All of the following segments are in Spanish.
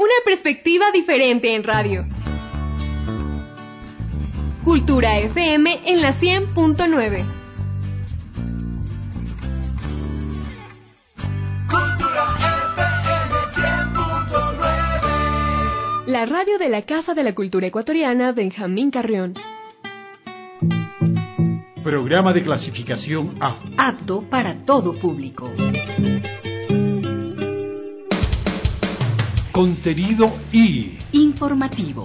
Una perspectiva diferente en radio. Cultura FM en la 100.9. Cultura FM 100.9. La radio de la Casa de la Cultura Ecuatoriana Benjamín Carrión. Programa de clasificación A. Apto para todo público. Contenido I. Informativo.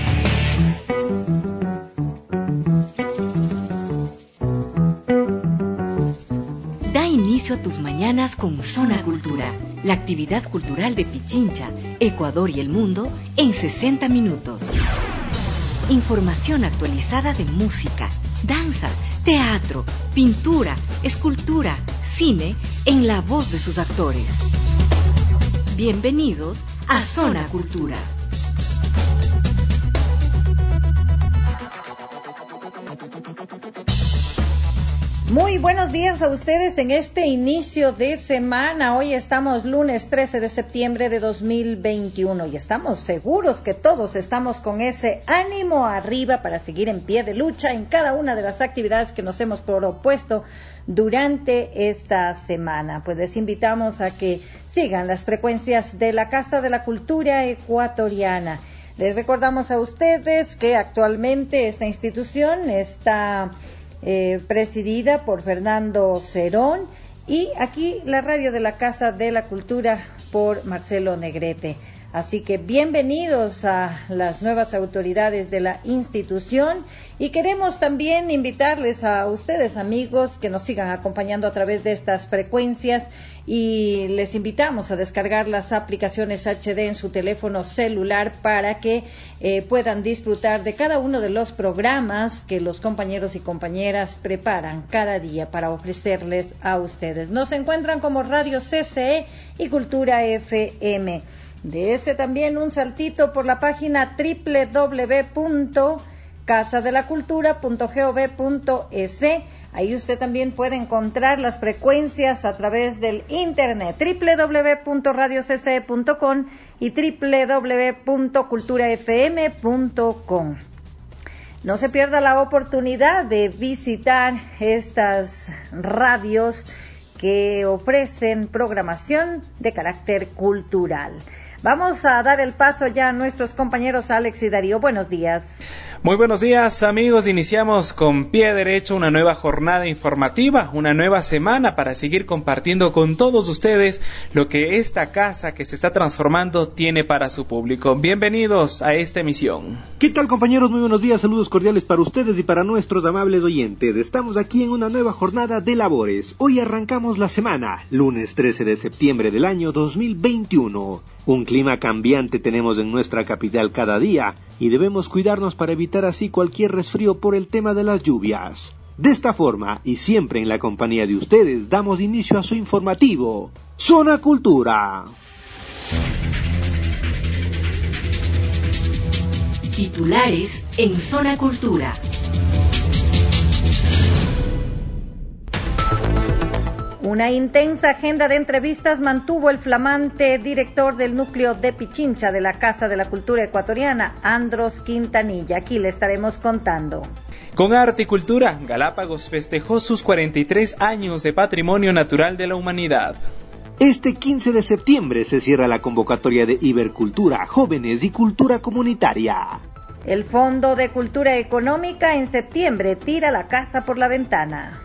Da inicio a tus mañanas con Zona Cultura, la actividad cultural de Pichincha, Ecuador y el mundo en 60 minutos. Información actualizada de música, danza, teatro, pintura, escultura, cine, en la voz de sus actores. Bienvenidos a Zona Cultura. Muy buenos días a ustedes en este inicio de semana. Hoy estamos lunes 13 de septiembre de 2021 y estamos seguros que todos estamos con ese ánimo arriba para seguir en pie de lucha en cada una de las actividades que nos hemos propuesto durante esta semana. Pues les invitamos a que sigan las frecuencias de la Casa de la Cultura Ecuatoriana. Les recordamos a ustedes que actualmente esta institución está presidida por Fernando Cerón y aquí la radio de la Casa de la Cultura por Marcelo Negrete. Así que bienvenidos a las nuevas autoridades de la institución y queremos también invitarles a ustedes, amigos, que nos sigan acompañando a través de estas frecuencias y les invitamos a descargar las aplicaciones HD en su teléfono celular para que puedan disfrutar de cada uno de los programas que los compañeros y compañeras preparan cada día para ofrecerles a ustedes. Nos encuentran como Radio CCE y Cultura FM. Dese también un saltito por la página www.casadelacultura.gov.es. Ahí usted también puede encontrar las frecuencias a través del internet, www.radiocce.com y www.culturafm.com. No se pierda la oportunidad de visitar estas radios que ofrecen programación de carácter cultural. Vamos a dar el paso ya a nuestros compañeros Alex y Darío. Buenos días. Muy buenos días, amigos. Iniciamos con pie derecho una nueva jornada informativa, una nueva semana para seguir compartiendo con todos ustedes lo que esta casa que se está transformando tiene para su público. Bienvenidos a esta emisión. ¿Qué tal, compañeros? Muy buenos días, saludos cordiales para ustedes y para nuestros amables oyentes. Estamos aquí en una nueva jornada de labores. Hoy arrancamos la semana, lunes 13 de septiembre del año 2021. Un clima cambiante tenemos en nuestra capital cada día y debemos cuidarnos para evitar así cualquier resfrío por el tema de las lluvias. De esta forma, y siempre en la compañía de ustedes, damos inicio a su informativo, Zona Cultura. Titulares en Zona Cultura. Una intensa agenda de entrevistas mantuvo el flamante director del núcleo de Pichincha de la Casa de la Cultura Ecuatoriana, Andros Quintanilla. Aquí le estaremos contando. Con arte y cultura, Galápagos festejó sus 43 años de patrimonio natural de la humanidad. Este 15 de septiembre se cierra la convocatoria de Ibercultura, Jóvenes y Cultura Comunitaria. El Fondo de Cultura Económica en septiembre tira la casa por la ventana.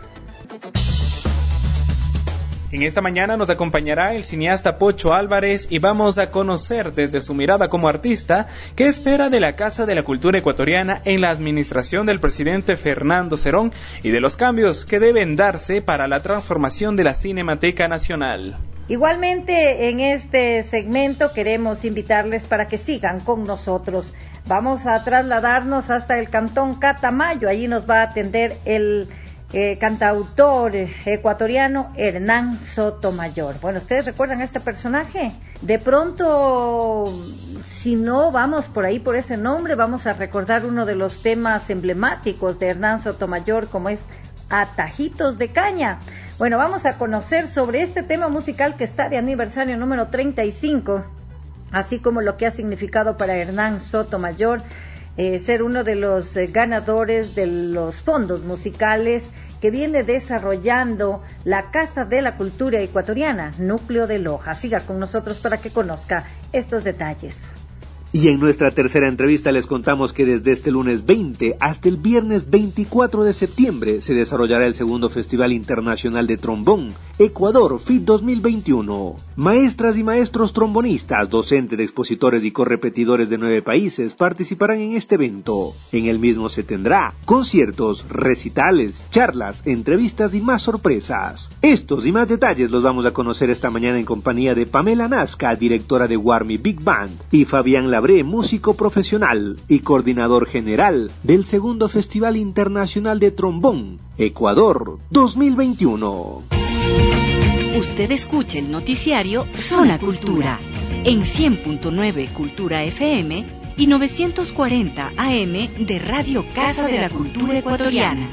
En esta mañana nos acompañará el cineasta Pocho Álvarez y vamos a conocer desde su mirada como artista qué espera de la Casa de la Cultura Ecuatoriana en la administración del presidente Fernando Cerón y de los cambios que deben darse para la transformación de la Cinemateca Nacional. Igualmente, en este segmento queremos invitarles para que sigan con nosotros. Vamos a trasladarnos hasta el Cantón Catamayo. Allí nos va a atender el cantautor ecuatoriano Hernán Sotomayor. Bueno, ¿ustedes recuerdan a este personaje? De pronto, si no vamos por ahí por ese nombre, vamos a recordar uno de los temas emblemáticos de Hernán Sotomayor, como es Atajitos de Caña. Bueno, vamos a conocer sobre este tema musical que está de aniversario número 35 así como lo que ha significado para Hernán Sotomayor ser uno de los ganadores de los fondos musicales que viene desarrollando la Casa de la Cultura Ecuatoriana, Núcleo de Loja. Siga con nosotros para que conozca estos detalles. Y en nuestra tercera entrevista les contamos que desde este lunes 20 hasta el viernes 24 de septiembre se desarrollará el segundo Festival Internacional de Trombón, Ecuador FIT 2021. Maestras y maestros trombonistas, docentes, expositores y correpetidores de 9 países participarán en este evento. En el mismo se tendrá conciertos, recitales, charlas, entrevistas y más sorpresas. Estos y más detalles los vamos a conocer esta mañana en compañía de Pamela Nazca, directora de Warmi Big Band, y Fabián Labré, músico profesional y coordinador general del segundo Festival Internacional de Trombón, Ecuador 2021. Usted escucha el noticiario Zona Cultura en 100.9 Cultura FM y 940 AM de Radio Casa de la Cultura Ecuatoriana.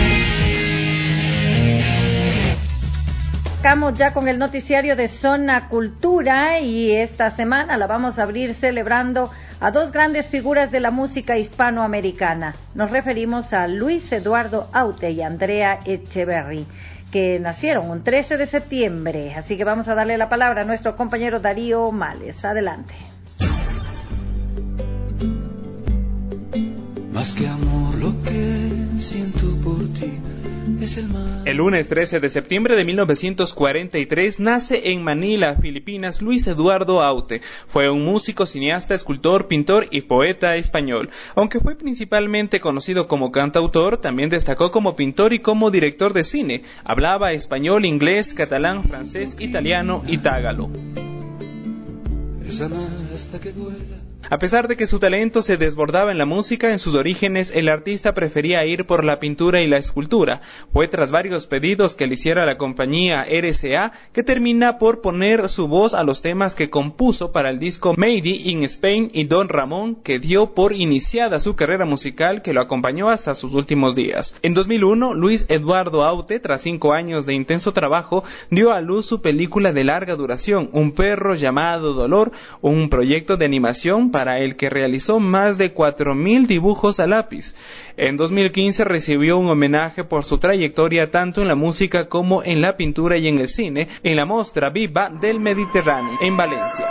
Estamos ya con el noticiario de Zona Cultura y esta semana la vamos a abrir celebrando a dos grandes figuras de la música hispanoamericana. Nos referimos a Luis Eduardo Aute y Andrea Echeverry, que nacieron un 13 de septiembre. Así que vamos a darle la palabra a nuestro compañero Darío Males. Adelante. Más que amor, lo que siento por ti es el mar. El lunes 13 de septiembre de 1943 nace en Manila, Filipinas, Luis Eduardo Aute. Fue un músico, cineasta, escultor, pintor y poeta español. Aunque fue principalmente conocido como cantautor, también destacó como pintor y como director de cine. Hablaba español, inglés, catalán, francés, italiano y tagalo. Es amar hasta que duela. A pesar de que su talento se desbordaba en la música, en sus orígenes el artista prefería ir por la pintura y la escultura. Fue tras varios pedidos que le hiciera la compañía RCA que termina por poner su voz a los temas que compuso para el disco Made in Spain y Don Ramón, que dio por iniciada su carrera musical, que lo acompañó hasta sus últimos días. En 2001, Luis Eduardo Aute, tras 5 años de intenso trabajo, dio a luz su película de larga duración, Un perro llamado Dolor, un proyecto de animación para el que realizó más de 4.000 dibujos a lápiz. En 2015 recibió un homenaje por su trayectoria tanto en la música como en la pintura y en el cine, en la Mostra Viva del Mediterráneo, en Valencia.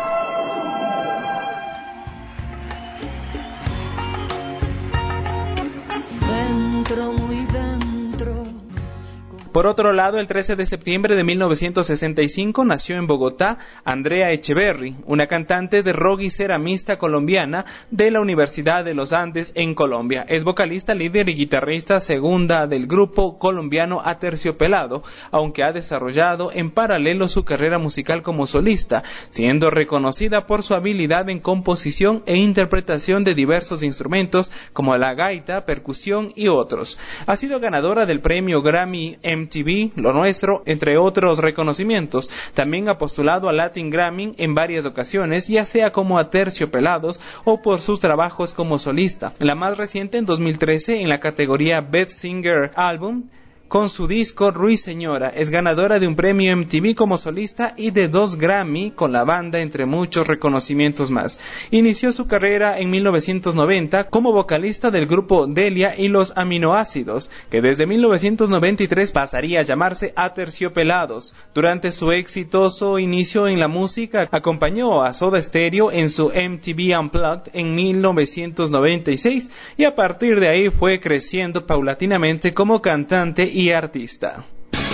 Por otro lado, el 13 de septiembre de 1965 nació en Bogotá Andrea Echeverry, una cantante de rock y ceramista colombiana de la Universidad de los Andes en Colombia. Es vocalista, líder y guitarrista segunda del grupo colombiano Aterciopelado, aunque ha desarrollado en paralelo su carrera musical como solista, siendo reconocida por su habilidad en composición e interpretación de diversos instrumentos como la gaita, percusión y otros. Ha sido ganadora del premio Grammy MTV, Lo Nuestro, entre otros reconocimientos. También ha postulado a Latin Grammy en varias ocasiones, ya sea como Aterciopelados o por sus trabajos como solista. La más reciente en 2013 en la categoría Best Singer Album, con su disco Ruiseñora. Es ganadora de un premio MTV como solista y de 2 Grammy con la banda, entre muchos reconocimientos más. Inició su carrera en 1990 como vocalista del grupo Delia y los Aminoácidos, que desde 1993 pasaría a llamarse Aterciopelados. Durante su exitoso inicio en la música, acompañó a Soda Stereo en su MTV Unplugged en 1996 y a partir de ahí fue creciendo paulatinamente como cantante y artista.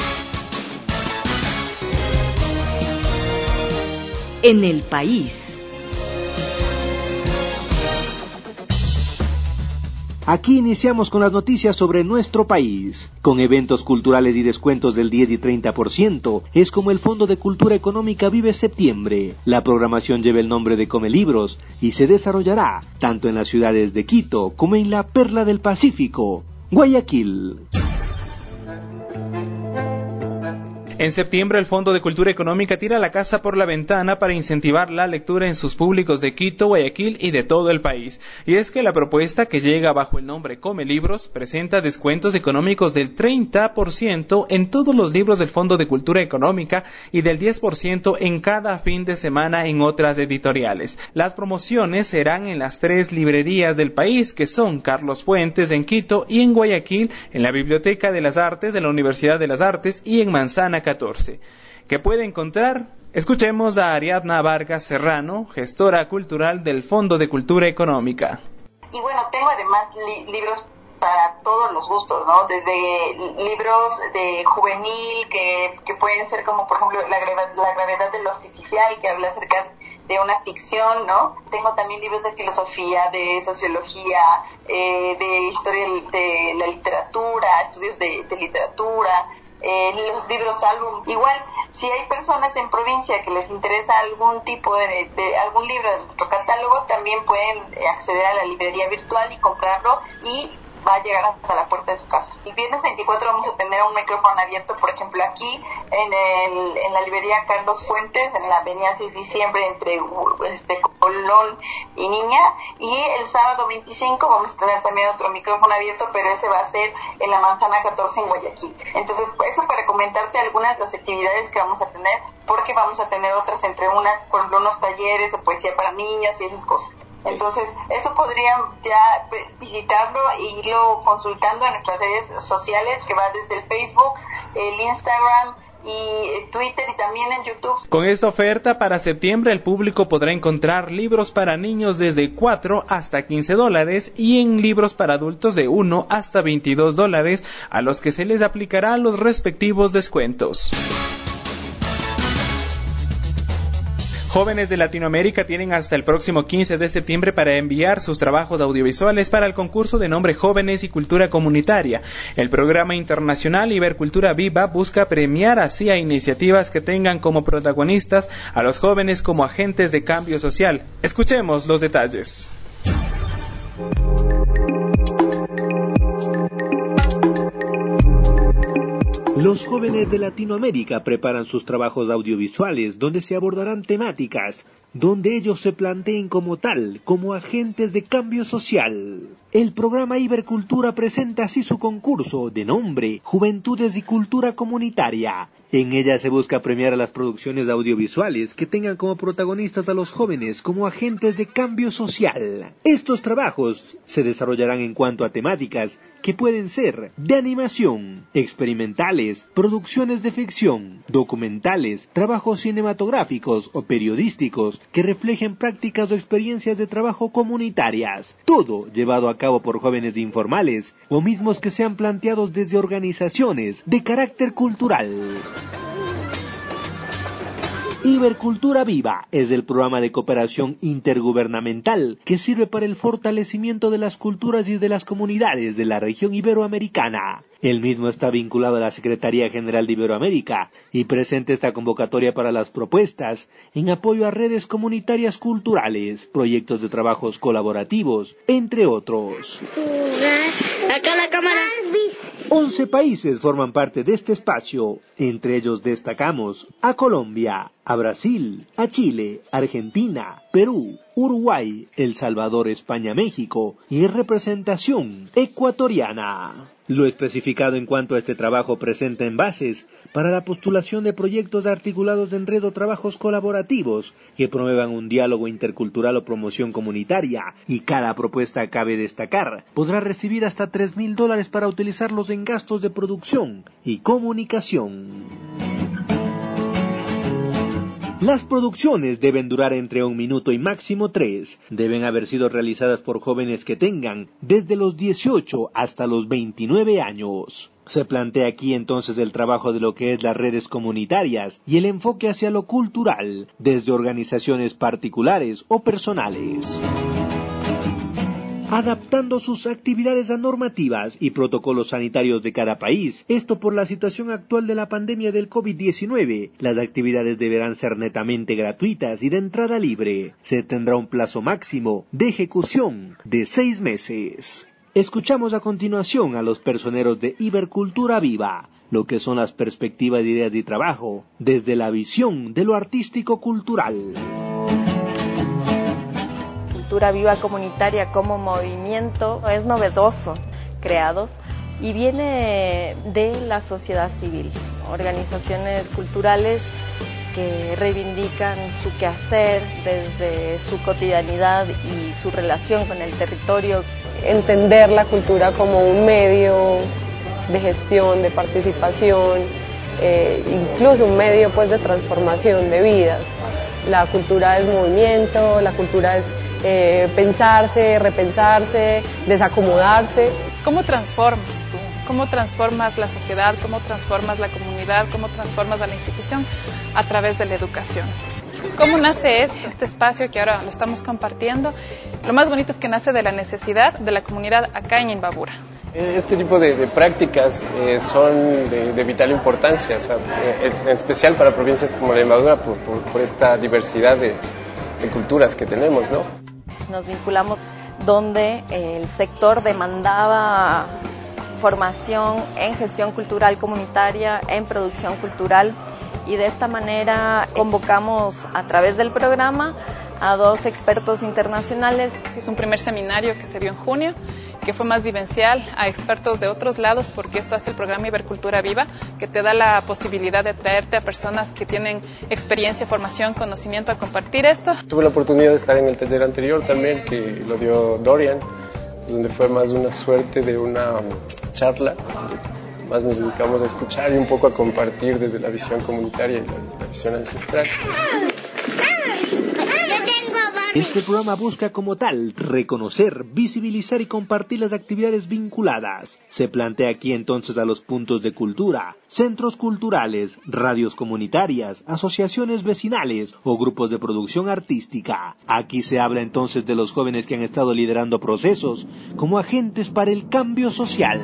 En el país. Aquí iniciamos con las noticias sobre nuestro país. Con eventos culturales y descuentos del 10 y 30%, es como el Fondo de Cultura Económica Vive Septiembre. La programación lleva el nombre de Come Libros y se desarrollará tanto en las ciudades de Quito como en la Perla del Pacífico, Guayaquil. En septiembre, el Fondo de Cultura Económica tira la casa por la ventana para incentivar la lectura en sus públicos de Quito, Guayaquil y de todo el país. Y es que la propuesta, que llega bajo el nombre Come Libros, presenta descuentos económicos del 30% en todos los libros del Fondo de Cultura Económica y del 10% en cada fin de semana en otras editoriales. Las promociones serán en las 3 librerías del país, que son Carlos Fuentes en Quito y en Guayaquil, en la Biblioteca de las Artes de la Universidad de las Artes y en Manzana 14. ¿Qué puede encontrar? Escuchemos a Ariadna Vargas Serrano, gestora cultural del Fondo de Cultura Económica. Y bueno, tengo además libros para todos los gustos, ¿no? Desde libros de juvenil que pueden ser como, por ejemplo, la gravedad de lo artificial, que habla acerca de una ficción, ¿no? Tengo también libros de filosofía, de sociología, de historia de la literatura, estudios de literatura, los libros álbum. Igual, si hay personas en provincia que les interesa algún tipo de algún libro de nuestro catálogo, también pueden acceder a la librería virtual y comprarlo, y va a llegar hasta la puerta de su casa. El viernes 24 vamos a tener un micrófono abierto, por ejemplo, aquí en la librería Carlos Fuentes, en la avenida 6 de diciembre, entre Colón y Niña, y el sábado 25 vamos a tener también otro micrófono abierto, pero ese va a ser en la Manzana 14 en Guayaquil. Entonces, eso para comentarte algunas de las actividades que vamos a tener, porque vamos a tener otras, entre unas, por ejemplo, unos talleres de poesía para niños y esas cosas. Entonces, eso podrían ya visitarlo e irlo consultando en nuestras redes sociales, que va desde el Facebook, el Instagram y Twitter, y también en YouTube. Con esta oferta para septiembre, el público podrá encontrar libros para niños desde $4 hasta $15 y en libros para adultos de $1 hasta $22, a los que se les aplicará los respectivos descuentos. Jóvenes de Latinoamérica tienen hasta el próximo 15 de septiembre para enviar sus trabajos audiovisuales para el concurso de nombre Jóvenes y Cultura Comunitaria. El programa internacional Ibercultura Viva busca premiar así a iniciativas que tengan como protagonistas a los jóvenes como agentes de cambio social. Escuchemos los detalles. Los jóvenes de Latinoamérica preparan sus trabajos audiovisuales donde se abordarán temáticas donde ellos se planteen como tal, como agentes de cambio social. El programa Ibercultura presenta así su concurso de nombre Juventudes y Cultura Comunitaria. En ella se busca premiar a las producciones audiovisuales que tengan como protagonistas a los jóvenes como agentes de cambio social. Estos trabajos se desarrollarán en cuanto a temáticas que pueden ser de animación, experimentales, producciones de ficción, documentales, trabajos cinematográficos o periodísticos que reflejen prácticas o experiencias de trabajo comunitarias. Todo llevado a cabo por jóvenes informales o mismos que sean planteados desde organizaciones de carácter cultural. Ibercultura Viva es el programa de cooperación intergubernamental que sirve para el fortalecimiento de las culturas y de las comunidades de la región iberoamericana. El mismo está vinculado a la Secretaría General de Iberoamérica y presenta esta convocatoria para las propuestas en apoyo a redes comunitarias culturales, proyectos de trabajos colaborativos, entre otros. Acá la cámara. 11 países forman parte de este espacio, entre ellos destacamos a Colombia, a Brasil, a Chile, Argentina, Perú, Uruguay, El Salvador, España, México y representación ecuatoriana. Lo especificado en cuanto a este trabajo presenta envases para la postulación de proyectos articulados de enredo trabajos colaborativos que promuevan un diálogo intercultural o promoción comunitaria, y cada propuesta, cabe destacar, podrá recibir hasta $3,000 para utilizarlos en gastos de producción y comunicación. Las producciones deben durar entre 1 minuto y máximo 3. Deben haber sido realizadas por jóvenes que tengan desde los 18 hasta los 29 años. Se plantea aquí entonces el trabajo de lo que es las redes comunitarias y el enfoque hacia lo cultural, desde organizaciones particulares o personales, adaptando sus actividades a normativas y protocolos sanitarios de cada país. Esto por la situación actual de la pandemia del COVID-19. Las actividades deberán ser netamente gratuitas y de entrada libre. Se tendrá un plazo máximo de ejecución de 6 meses. Escuchamos a continuación a los personeros de Ibercultura Viva, lo que son las perspectivas de ideas de trabajo desde la visión de lo artístico-cultural. Cultura Viva comunitaria como movimiento es novedoso, creados, y viene de la sociedad civil, organizaciones culturales que reivindican su quehacer desde su cotidianidad y su relación con el territorio. Entender la cultura como un medio de gestión, de participación, incluso un medio pues, de transformación de vidas. La cultura es movimiento, la cultura es pensarse, repensarse, desacomodarse. ¿Cómo transformas tú? ¿Cómo transformas la sociedad? ¿Cómo transformas la comunidad? ¿Cómo transformas a la institución? A través de la educación. ¿Cómo nace este espacio que ahora lo estamos compartiendo? Lo más bonito es que nace de la necesidad de la comunidad acá en Imbabura. Este tipo de prácticas son de vital importancia, o sea, en especial para provincias como la Imbabura por esta diversidad de culturas que tenemos, ¿no? Nos vinculamos donde el sector demandaba formación en gestión cultural comunitaria, en producción cultural, y de esta manera convocamos a través del programa a 2 expertos internacionales. Es un primer seminario que se dio en junio, que fue más vivencial, a expertos de otros lados, porque esto hace el programa Ibercultura Viva, que te da la posibilidad de traerte a personas que tienen experiencia, formación, conocimiento a compartir esto. Tuve la oportunidad de estar en el taller anterior también, que lo dio Dorian, donde fue más una suerte de una charla. Más nos dedicamos a escuchar y un poco a compartir desde la visión comunitaria y la visión ancestral. Este programa busca como tal reconocer, visibilizar y compartir las actividades vinculadas. Se plantea aquí entonces a los puntos de cultura, centros culturales, radios comunitarias, asociaciones vecinales o grupos de producción artística. Aquí se habla entonces de los jóvenes que han estado liderando procesos como agentes para el cambio social.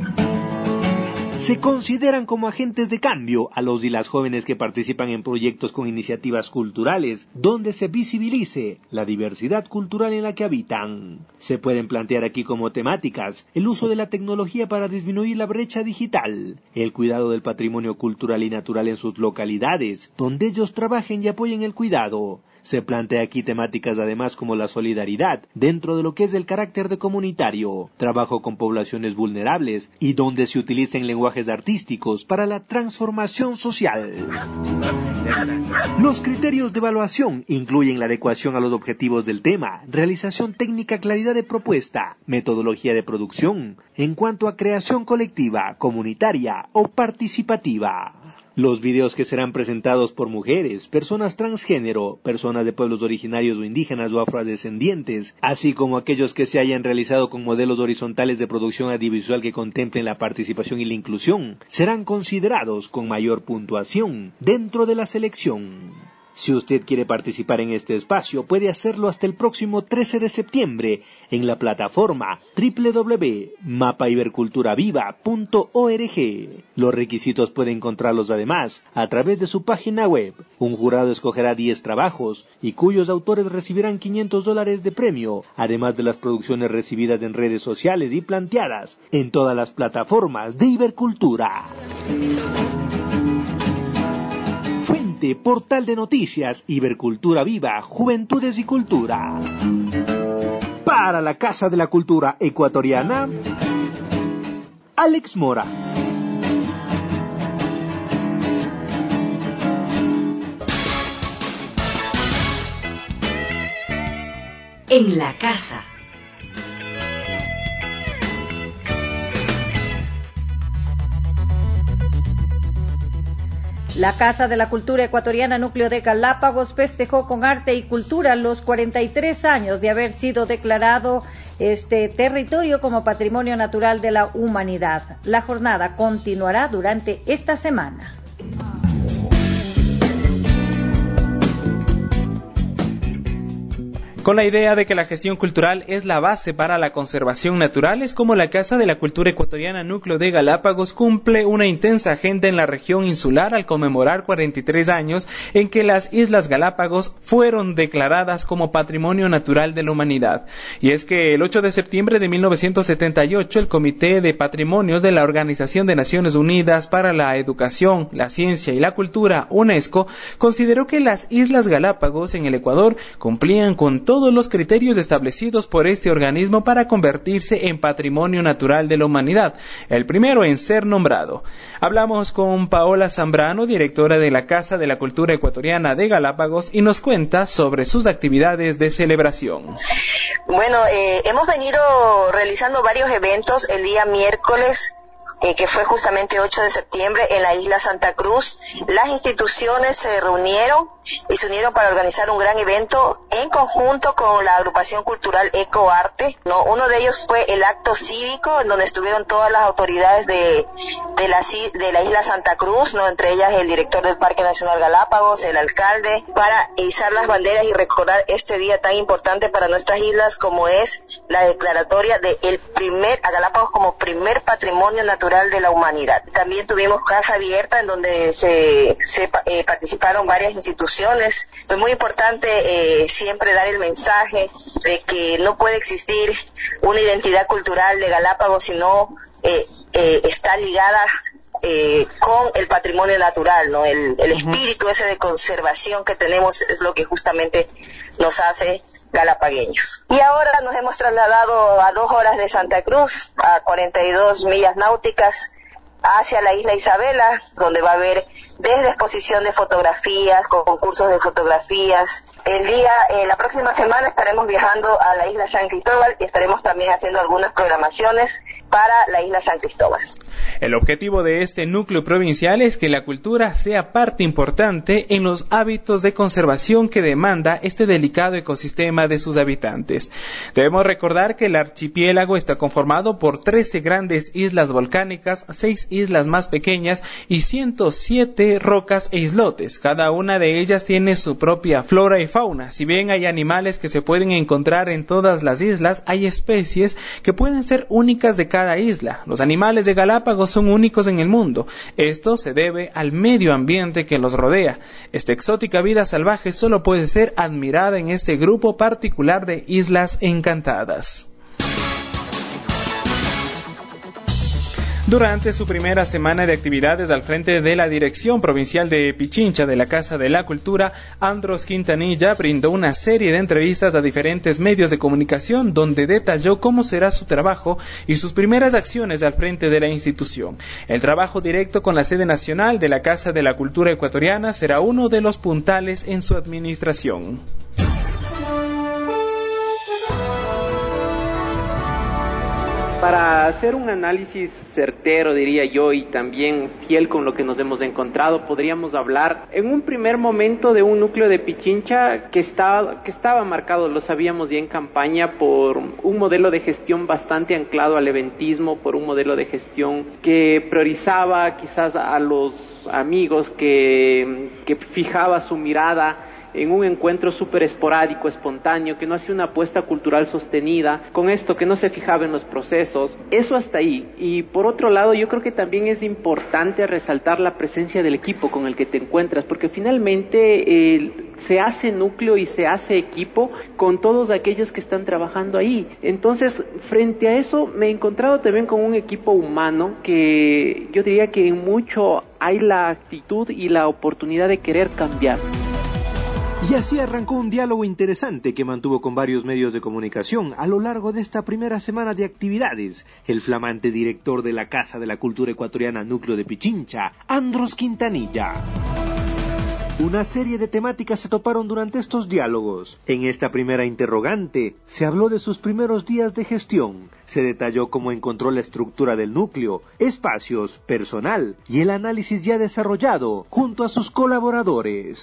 Se consideran como agentes de cambio a los y las jóvenes que participan en proyectos con iniciativas culturales, donde se visibilice la diversidad cultural en la que habitan. Se pueden plantear aquí como temáticas el uso de la tecnología para disminuir la brecha digital, el cuidado del patrimonio cultural y natural en sus localidades, donde ellos trabajen y apoyen el cuidado. Se plantea aquí temáticas además como la solidaridad dentro de lo que es el carácter de comunitario, trabajo con poblaciones vulnerables y donde se utilicen lenguajes artísticos para la transformación social. Los criterios de evaluación incluyen la adecuación a los objetivos del tema, realización técnica, claridad de propuesta, metodología de producción, en cuanto a creación colectiva, comunitaria o participativa. Los videos que serán presentados por mujeres, personas transgénero, personas de pueblos originarios o indígenas o afrodescendientes, así como aquellos que se hayan realizado con modelos horizontales de producción audiovisual que contemplen la participación y la inclusión, serán considerados con mayor puntuación dentro de la selección. Si usted quiere participar en este espacio, puede hacerlo hasta el próximo 13 de septiembre en la plataforma www.mapaiberculturaviva.org. Los requisitos puede encontrarlos además a través de su página web. Un jurado escogerá 10 trabajos y cuyos autores recibirán $500 de premio, además de las producciones recibidas en redes sociales y planteadas en todas las plataformas de Ibercultura. Portal de noticias, Ibercultura Viva, Juventudes y Cultura. Para la Casa de la Cultura Ecuatoriana, Alex Mora. En la casa. La Casa de la Cultura Ecuatoriana Núcleo de Galápagos festejó con arte y cultura los 43 años de haber sido declarado este territorio como Patrimonio Natural de la Humanidad. La jornada continuará durante esta semana. Con la idea de que la gestión cultural es la base para la conservación natural, es como la Casa de la Cultura Ecuatoriana Núcleo de Galápagos cumple una intensa agenda en la región insular al conmemorar 43 años en que las Islas Galápagos fueron declaradas como Patrimonio Natural de la Humanidad. Y es que el 8 de septiembre de 1978 el Comité de Patrimonios de la Organización de Naciones Unidas para la Educación, la Ciencia y la Cultura, UNESCO, consideró que las Islas Galápagos en el Ecuador cumplían con todos los criterios establecidos por este organismo para convertirse en Patrimonio Natural de la Humanidad, el primero en ser nombrado. Hablamos con Paola Zambrano, directora de la Casa de la Cultura Ecuatoriana de Galápagos, y nos cuenta sobre sus actividades de celebración. Bueno, hemos venido realizando varios eventos el día miércoles, que fue justamente 8 de septiembre en la isla Santa Cruz. Las instituciones se reunieron y se unieron para organizar un gran evento en conjunto con la agrupación cultural Ecoarte, ¿no? Uno de ellos fue el acto cívico, en donde estuvieron todas las autoridades de la isla Santa Cruz, ¿no? Entre ellas el director del Parque Nacional Galápagos, el alcalde, para izar las banderas y recordar este día tan importante para nuestras islas como es la declaratoria de a Galápagos como primer patrimonio natural de la humanidad. También tuvimos casa abierta en donde participaron varias instituciones. Es muy importante siempre dar el mensaje de que no puede existir una identidad cultural de Galápagos si no está ligada con el patrimonio natural, ¿no? El espíritu ese de conservación que tenemos es lo que justamente nos hace galapagueños. Y ahora nos hemos trasladado a 2 horas de Santa Cruz, a 42 millas náuticas, hacia la isla Isabela, donde va a haber desde exposición de fotografías, concursos de fotografías. La próxima semana estaremos viajando a la isla San Cristóbal y estaremos también haciendo algunas programaciones para la isla San Cristóbal. El objetivo de este núcleo provincial es que la cultura sea parte importante en los hábitos de conservación que demanda este delicado ecosistema de sus habitantes. Debemos recordar que el archipiélago está conformado por 13 grandes islas volcánicas, 6 islas más pequeñas y 107 rocas e islotes. Cada una de ellas tiene su propia flora y fauna. Si bien hay animales que se pueden encontrar en todas las islas, hay especies que pueden ser únicas de cada isla. Los animales de Galápagos son únicos en el mundo. Esto se debe al medio ambiente que los rodea. Esta exótica vida salvaje solo puede ser admirada en este grupo particular de Islas Encantadas. Durante su primera semana de actividades al frente de la Dirección Provincial de Pichincha de la Casa de la Cultura, Andros Quintanilla brindó una serie de entrevistas a diferentes medios de comunicación donde detalló cómo será su trabajo y sus primeras acciones al frente de la institución. El trabajo directo con la sede nacional de la Casa de la Cultura Ecuatoriana será uno de los puntales en su administración. Para hacer un análisis certero, diría yo, y también fiel con lo que nos hemos encontrado, podríamos hablar en un primer momento de un núcleo de Pichincha que estaba marcado, lo sabíamos ya en campaña, por un modelo de gestión bastante anclado al eventismo, por un modelo de gestión que priorizaba quizás a los amigos, que fijaba su mirada en un encuentro súper esporádico, espontáneo, que no hacía una apuesta cultural sostenida, con esto que no se fijaba en los procesos. Eso hasta ahí. Y por otro lado, yo creo que también es importante resaltar la presencia del equipo con el que te encuentras, porque finalmente se hace núcleo y se hace equipo con todos aquellos que están trabajando ahí. Entonces, frente a eso, me he encontrado también con un equipo humano que yo diría que en mucho hay la actitud y la oportunidad de querer cambiar. Y así arrancó un diálogo interesante que mantuvo con varios medios de comunicación a lo largo de esta primera semana de actividades el flamante director de la Casa de la Cultura Ecuatoriana Núcleo de Pichincha, Andros Quintanilla. Una serie de temáticas se toparon durante estos diálogos. En esta primera interrogante se habló de sus primeros días de gestión, se detalló cómo encontró la estructura del núcleo, espacios, personal y el análisis ya desarrollado junto a sus colaboradores.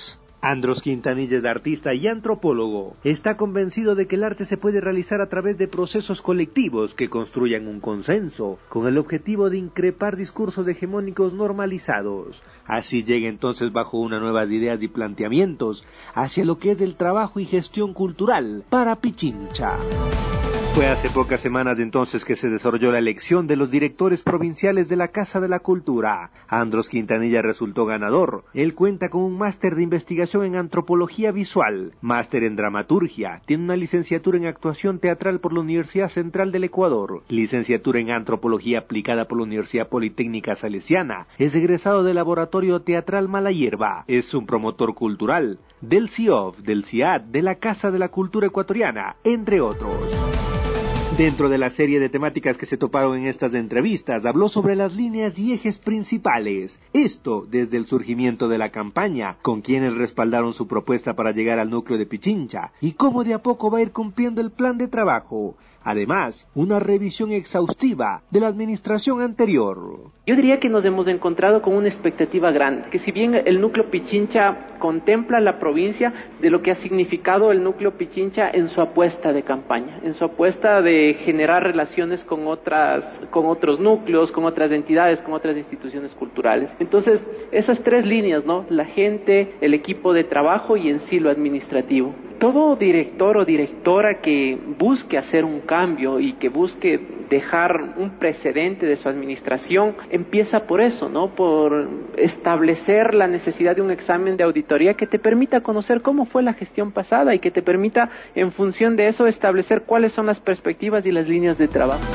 Andros Quintanilla es artista y antropólogo. Está convencido de que el arte se puede realizar a través de procesos colectivos que construyan un consenso, con el objetivo de increpar discursos hegemónicos normalizados. Así llega entonces bajo unas nuevas ideas y planteamientos hacia lo que es el trabajo y gestión cultural para Pichincha. Fue hace pocas semanas entonces que se desarrolló la elección de los directores provinciales de la Casa de la Cultura. Andros Quintanilla resultó ganador. Él cuenta con un máster de investigación en antropología visual, máster en dramaturgia, tiene una licenciatura en actuación teatral por la Universidad Central del Ecuador, licenciatura en antropología aplicada por la Universidad Politécnica Salesiana, es egresado del Laboratorio Teatral Mala Hierba, es un promotor cultural del CIOF, del CIAD, de la Casa de la Cultura Ecuatoriana, entre otros. Dentro de la serie de temáticas que se toparon en estas entrevistas, habló sobre las líneas y ejes principales. Esto desde el surgimiento de la campaña, con quienes respaldaron su propuesta para llegar al núcleo de Pichincha, y cómo de a poco va a ir cumpliendo el plan de trabajo. Además, una revisión exhaustiva de la administración anterior. Yo diría que nos hemos encontrado con una expectativa grande, que si bien el núcleo Pichincha contempla la provincia, de lo que ha significado el núcleo Pichincha en su apuesta de campaña, en su apuesta de generar relaciones con otros núcleos, con otras entidades, con otras instituciones culturales. Entonces, esas tres líneas, ¿no? La gente, el equipo de trabajo y en sí lo administrativo. Todo director o directora que busque hacer un cambio y que busque dejar un precedente de su administración, empieza por eso, ¿no? Por establecer la necesidad de un examen de auditoría que te permita conocer cómo fue la gestión pasada y que te permita, en función de eso, establecer cuáles son las perspectivas y las líneas de trabajo.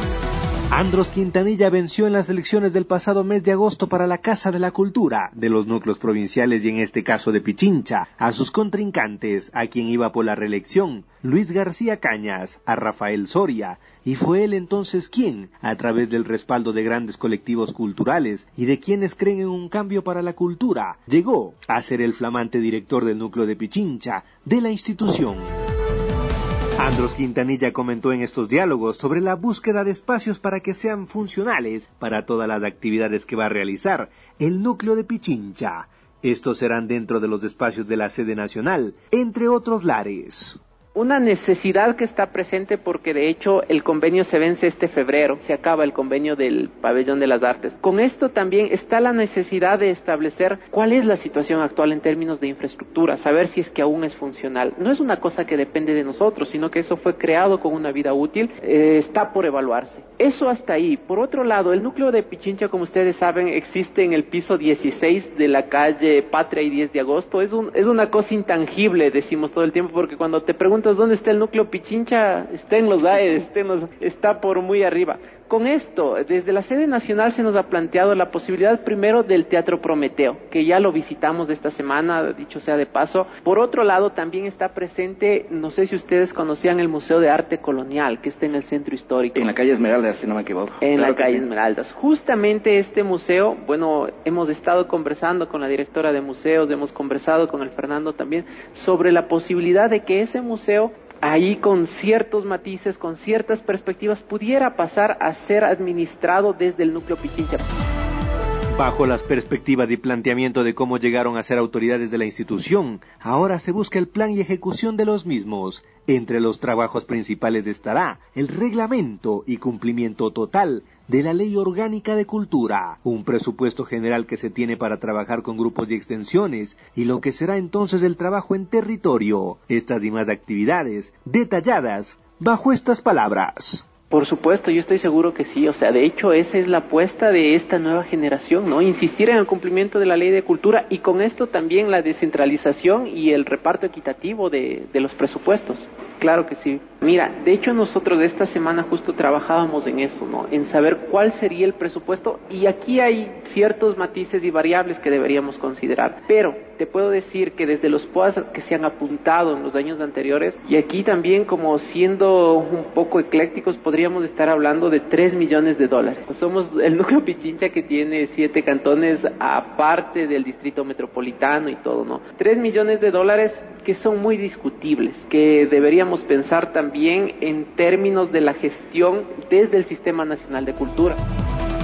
Andros Quintanilla venció en las elecciones del pasado mes de agosto para la Casa de la Cultura de los núcleos provinciales y en este caso de Pichincha, a sus contrincantes, a quien iba por la reelección, Luis García Cañas, a Rafael Soria, y fue él entonces quien, a través del respaldo de grandes colectivos culturales y de quienes creen en un cambio para la cultura, llegó a ser el flamante director del núcleo de Pichincha de la institución. Andros Quintanilla comentó en estos diálogos sobre la búsqueda de espacios para que sean funcionales para todas las actividades que va a realizar el núcleo de Pichincha. Estos serán dentro de los espacios de la sede nacional, entre otros lares. Una necesidad que está presente porque de hecho el convenio se vence este febrero, se acaba el convenio del Pabellón de las Artes. Con esto también está la necesidad de establecer cuál es la situación actual en términos de infraestructura, saber si es que aún es funcional. No es una cosa que depende de nosotros, sino que eso fue creado con una vida útil, está por evaluarse. Eso hasta ahí. Por otro lado, el núcleo de Pichincha, como ustedes saben, existe en el piso 16 de la calle Patria y 10 de agosto. Es una cosa intangible, decimos todo el tiempo, porque cuando te preguntas ¿dónde está el núcleo Pichincha? Está en los aires, está por muy arriba. Con esto, desde la sede nacional se nos ha planteado la posibilidad primero del Teatro Prometeo, que ya lo visitamos esta semana, dicho sea de paso. Por otro lado, también está presente, no sé si ustedes conocían el Museo de Arte Colonial, que está en el Centro Histórico. En la calle Esmeraldas, si no me equivoco. En la calle Esmeraldas. Justamente este museo, bueno, hemos estado conversando con la directora de museos, hemos conversado con el Fernando también, sobre la posibilidad de que ese museo, ahí con ciertos matices, con ciertas perspectivas, pudiera pasar a ser administrado desde el núcleo Pichincha. Bajo las perspectivas y planteamiento de cómo llegaron a ser autoridades de la institución, ahora se busca el plan y ejecución de los mismos. Entre los trabajos principales estará el reglamento y cumplimiento total de la Ley Orgánica de Cultura, un presupuesto general que se tiene para trabajar con grupos y extensiones, y lo que será entonces el trabajo en territorio. Estas y más actividades detalladas bajo estas palabras. Por supuesto, yo estoy seguro que sí, o sea, de hecho esa es la apuesta de esta nueva generación, ¿no? Insistir en el cumplimiento de la Ley de Cultura y con esto también la descentralización y el reparto equitativo de los presupuestos. Claro que sí. Mira, de hecho nosotros esta semana justo trabajábamos en eso, ¿no? En saber cuál sería el presupuesto y aquí hay ciertos matices y variables que deberíamos considerar, pero te puedo decir que desde los POAS que se han apuntado en los años anteriores y aquí también como siendo un poco eclécticos podríamos estar hablando de 3 millones de dólares. Somos el núcleo Pichincha que tiene 7 cantones aparte del distrito metropolitano y todo, ¿no? 3 millones de dólares que son muy discutibles, que deberíamos pensar también en términos de la gestión desde el Sistema Nacional de Cultura.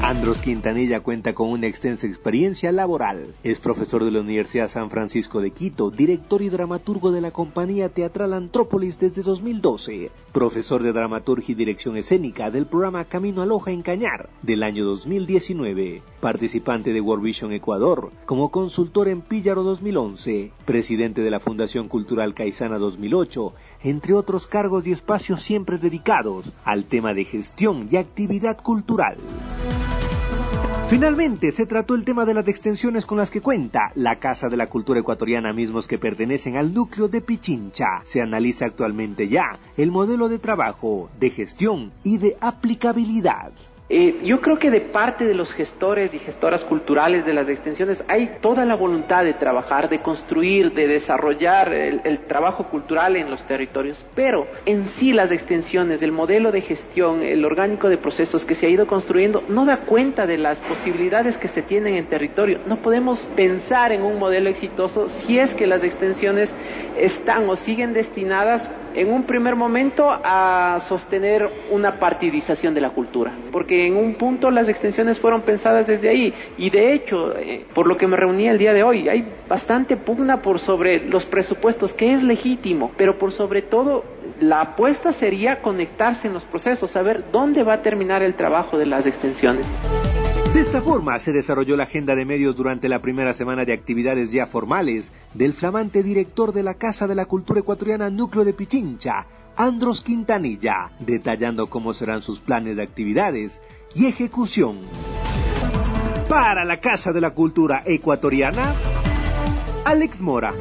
Andros Quintanilla cuenta con una extensa experiencia laboral. Es profesor de la Universidad San Francisco de Quito, director y dramaturgo de la compañía teatral Antrópolis desde 2012, profesor de dramaturgia y dirección escénica del programa Camino a Loja en Cañar del año 2019, participante de World Vision Ecuador, como consultor en Píllaro 2011, presidente de la Fundación Cultural Caizana 2008, entre otros cargos y espacios siempre dedicados al tema de gestión y actividad cultural. Finalmente, se trató el tema de las extensiones con las que cuenta la Casa de la Cultura Ecuatoriana, mismos que pertenecen al núcleo de Pichincha. Se analiza actualmente ya el modelo de trabajo, de gestión y de aplicabilidad. Yo creo que de parte de los gestores y gestoras culturales de las extensiones hay toda la voluntad de trabajar, de construir, de desarrollar el trabajo cultural en los territorios, pero en sí las extensiones, el modelo de gestión, el orgánico de procesos que se ha ido construyendo no da cuenta de las posibilidades que se tienen en territorio. No podemos pensar en un modelo exitoso si es que las extensiones están o siguen destinadas en un primer momento a sostener una partidización de la cultura, porque en un punto las extensiones fueron pensadas desde ahí, y de hecho, por lo que me reuní el día de hoy, hay bastante pugna por sobre los presupuestos, que es legítimo, pero por sobre todo la apuesta sería conectarse en los procesos, saber dónde va a terminar el trabajo de las extensiones. De esta forma se desarrolló la agenda de medios durante la primera semana de actividades ya formales del flamante director de la Casa de la Cultura Ecuatoriana Núcleo de Pichincha, Andros Quintanilla, detallando cómo serán sus planes de actividades y ejecución. Para la Casa de la Cultura Ecuatoriana, Alex Mora.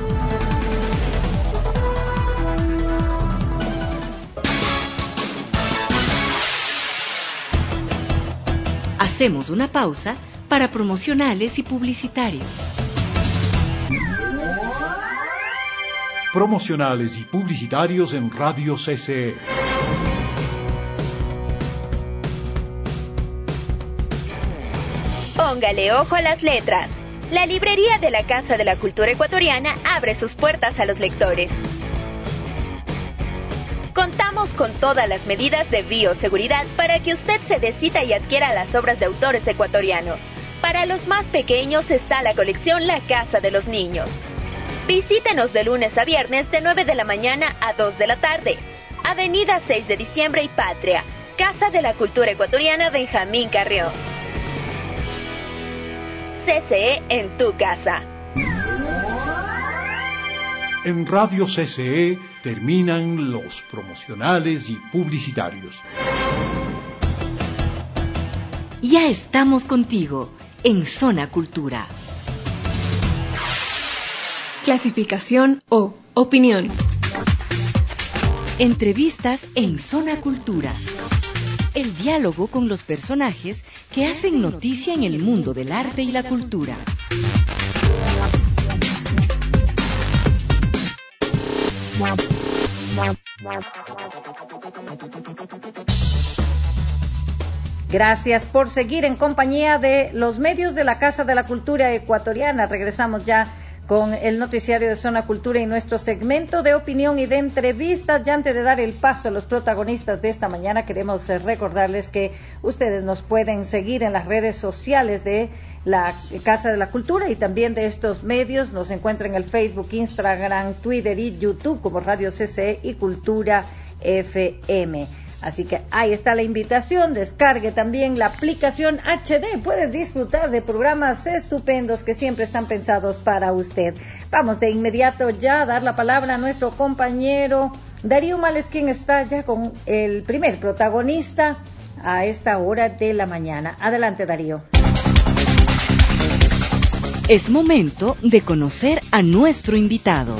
Hacemos una pausa para promocionales y publicitarios. Promocionales y publicitarios en Radio CCE. Póngale ojo a las letras. La librería de la Casa de la Cultura Ecuatoriana abre sus puertas a los lectores. Contamos con todas las medidas de bioseguridad para que usted se decida y adquiera las obras de autores ecuatorianos. Para los más pequeños está la colección La Casa de los Niños. Visítenos de lunes a viernes de 9 de la mañana a 2 de la tarde. Avenida 6 de Diciembre y Patria. Casa de la Cultura Ecuatoriana Benjamín Carrión. CCE en tu casa. En Radio CCE terminan los promocionales y publicitarios. Ya estamos contigo en Zona Cultura. Clasificación O. Opinión. Entrevistas en Zona Cultura. El diálogo con los personajes que hacen noticia en el mundo del arte y la cultura. Gracias por seguir en compañía de los medios de la Casa de la Cultura Ecuatoriana. Regresamos ya con el noticiario de Zona Cultura y nuestro segmento de opinión y de entrevistas. Ya antes de dar el paso a los protagonistas de esta mañana, queremos recordarles que ustedes nos pueden seguir en las redes sociales de la Casa de la Cultura y también de estos medios. Nos encuentran en el Facebook, Instagram, Twitter y YouTube como Radio CCE y Cultura FM. Así que ahí está la invitación, descargue también la aplicación HD, puede disfrutar de programas estupendos que siempre están pensados para usted. Vamos de inmediato ya a dar la palabra a nuestro compañero Darío Males, quien está ya con el primer protagonista a esta hora de la mañana. Adelante, Darío. Es momento de conocer a nuestro invitado.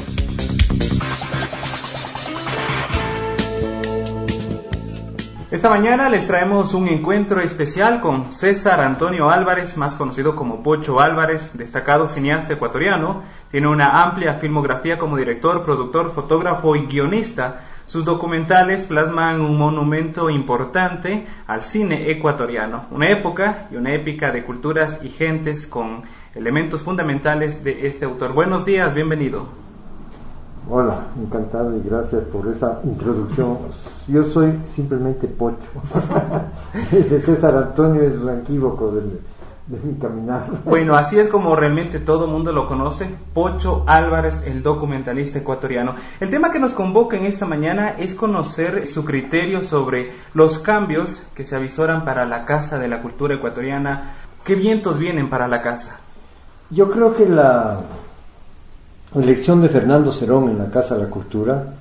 Esta mañana les traemos un encuentro especial con César Antonio Álvarez, más conocido como Pocho Álvarez, destacado cineasta ecuatoriano. Tiene una amplia filmografía como director, productor, fotógrafo y guionista. Sus documentales plasman un monumento importante al cine ecuatoriano, una época y una épica de culturas y gentes con elementos fundamentales de este autor. Buenos días, bienvenido. Hola, encantado y gracias por esa introducción. Yo soy simplemente Pocho. Ese César Antonio es un equívoco de mi caminar. Bueno, así es como realmente todo el mundo lo conoce, Pocho Álvarez, el documentalista ecuatoriano. El tema que nos convoca en esta mañana es conocer su criterio sobre los cambios que se avisoran para la Casa de la Cultura Ecuatoriana. ¿Qué vientos vienen para la casa? Yo creo que la elección de Fernando Cerón en la Casa de la Cultura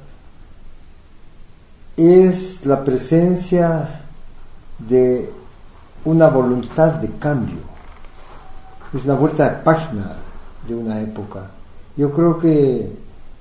es la presencia de una voluntad de cambio, es una vuelta de página de una época. Yo creo que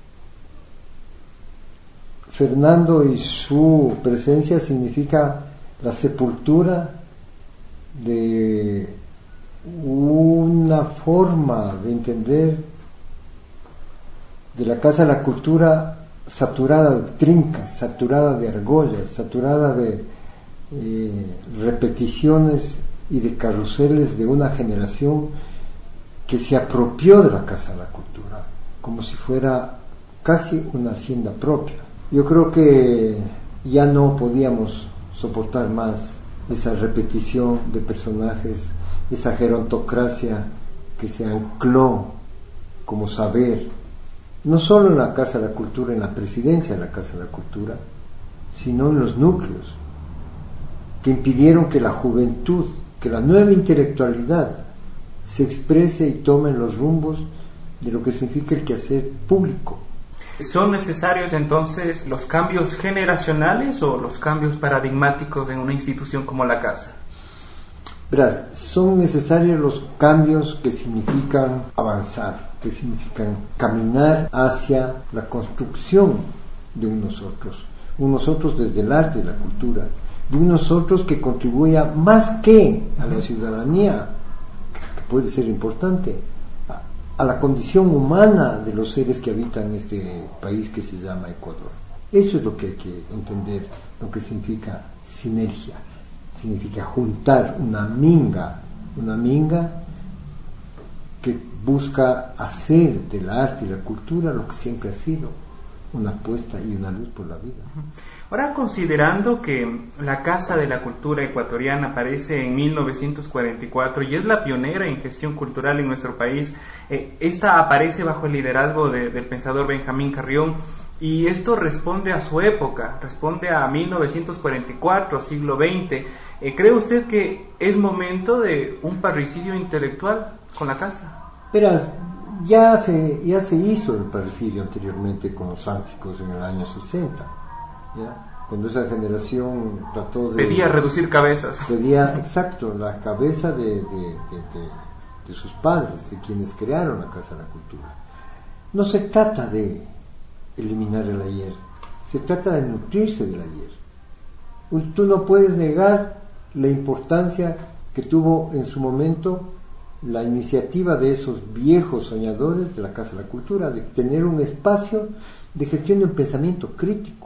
Fernando y su presencia significa la sepultura de una forma de entender de la Casa de la Cultura saturada de trincas, saturada de argollas, saturada de repeticiones y de carruseles de una generación que se apropió de la Casa de la Cultura como si fuera casi una hacienda propia. Yo creo que ya no podíamos soportar más esa repetición de personajes, esa gerontocracia que se ancló como saber no solo en la Casa de la Cultura, en la presidencia de la Casa de la Cultura, sino en los núcleos, que impidieron que la juventud, que la nueva intelectualidad se exprese y tome los rumbos de lo que significa el quehacer público. ¿Son necesarios entonces los cambios generacionales o los cambios paradigmáticos en una institución como la Casa? Verás, son necesarios los cambios que significan avanzar, que significan caminar hacia la construcción de un nosotros desde el arte y la cultura, de un nosotros que contribuya más que a la ciudadanía, que puede ser importante, a la condición humana de los seres que habitan este país que se llama Ecuador. Eso es lo que hay que entender, lo que significa sinergia. Significa juntar una minga que busca hacer del arte y la cultura lo que siempre ha sido, una apuesta y una luz por la vida. Ahora, considerando que la Casa de la Cultura Ecuatoriana aparece en 1944 y es la pionera en gestión cultural en nuestro país, esta aparece bajo el liderazgo del pensador Benjamín Carrión, y esto responde a su época, responde a 1944, siglo XX. ¿Cree usted que es momento de un parricidio intelectual con la casa? Verás, ya se hizo el parricidio anteriormente con los sánsicos en el año 60, ¿ya? Cuando esa generación trató de... Pedía reducir cabezas. Pedía, exacto, la cabeza de sus padres, de quienes crearon la Casa de la Cultura. No se trata de eliminar el ayer, se trata de nutrirse del ayer. Tú no puedes negar la importancia que tuvo en su momento la iniciativa de esos viejos soñadores de la Casa de la Cultura, de tener un espacio de gestión de un pensamiento crítico,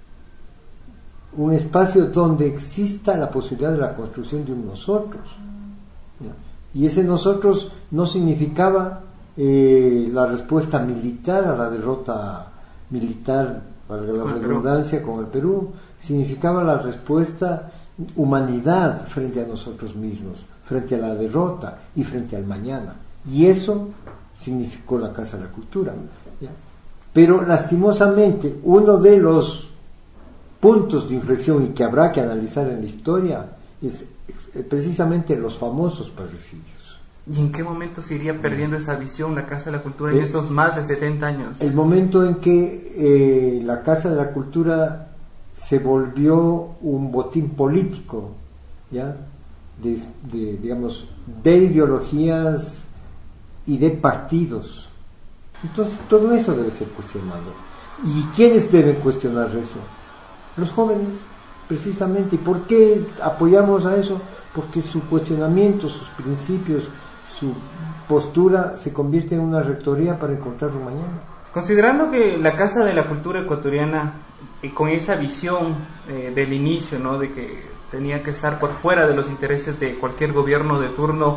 un espacio donde exista la posibilidad de la construcción de un nosotros. Y ese nosotros no significaba la respuesta militar a la derrota militar, valga la redundancia, con el Perú, significaba la respuesta humanidad frente a nosotros mismos, frente a la derrota y frente al mañana. Y eso significó la Casa de la Cultura, ¿ya? Pero lastimosamente uno de los puntos de inflexión y que habrá que analizar en la historia es precisamente los famosos parricidios. ¿Y en qué momento se iría perdiendo esa visión la Casa de la Cultura en estos más de 70 años? El momento en que la Casa de la Cultura se volvió un botín político, ¿ya? Digamos, de ideologías y de partidos. Entonces todo eso debe ser cuestionado. ¿Y quiénes deben cuestionar eso? Los jóvenes, precisamente. ¿Y por qué apoyamos a eso? Porque su cuestionamiento, sus principios, su postura se convierte en una rectoría para encontrar un mañana. Considerando que la Casa de la Cultura Ecuatoriana, con esa visión del inicio, ¿no?, de que tenía que estar por fuera de los intereses de cualquier gobierno de turno,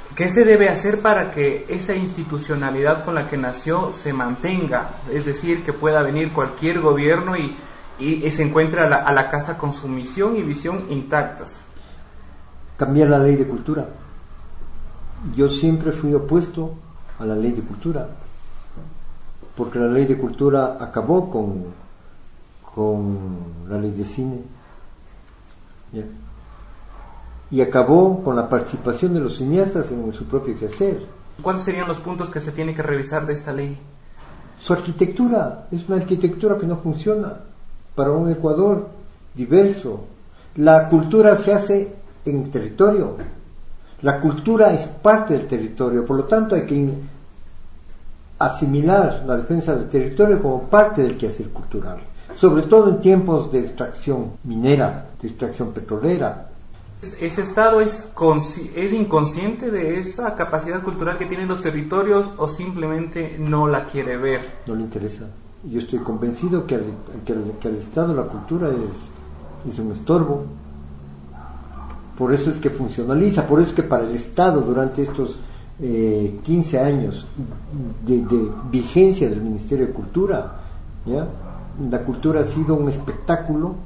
¿Qué se debe hacer para que esa institucionalidad con la que nació se mantenga? Es decir, que pueda venir cualquier gobierno y se encuentre a la casa con su misión y visión intactas. Cambiar la ley de cultura. Yo siempre fui opuesto a la ley de cultura, porque la ley de cultura acabó con la ley de cine. ¿Ya? Y acabó con la participación de los cineastas en su propio quehacer. ¿Cuáles serían los puntos que se tiene que revisar de esta ley? Su arquitectura es una arquitectura que no funciona para un Ecuador diverso. La cultura se hace en territorio. La cultura es parte del territorio, por lo tanto hay que asimilar la defensa del territorio como parte del quehacer cultural, sobre todo en tiempos de extracción minera, de extracción petrolera. ¿Ese Estado es inconsciente de esa capacidad cultural que tienen los territorios o simplemente no la quiere ver? No le interesa. Yo estoy convencido que al Estado la cultura es un estorbo. Por eso es que funcionaliza, por eso es que para el Estado durante estos 15 años de vigencia del Ministerio de Cultura, ¿ya? La cultura ha sido un espectáculo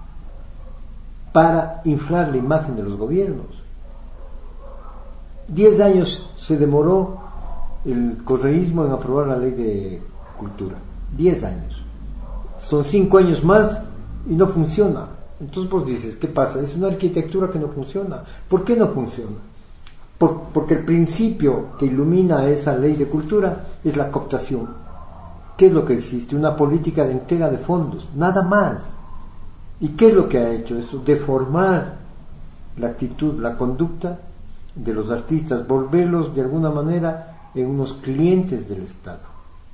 para inflar la imagen de los gobiernos. 10 años se demoró el correísmo en aprobar la ley de cultura. 10 años. Son 5 años más y no funciona. Entonces vos dices, ¿qué pasa? Es una arquitectura que no funciona. ¿Por qué no funciona? Porque el principio que ilumina esa ley de cultura es la cooptación. ¿Qué es lo que existe? Una política de entrega de fondos, nada más. ¿Y qué es lo que ha hecho eso? Deformar la actitud, la conducta de los artistas, volverlos de alguna manera en unos clientes del Estado.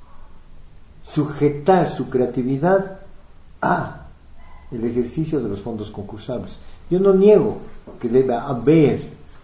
Sujetar su creatividad a el ejercicio de los fondos concursables. Yo no niego que debe haber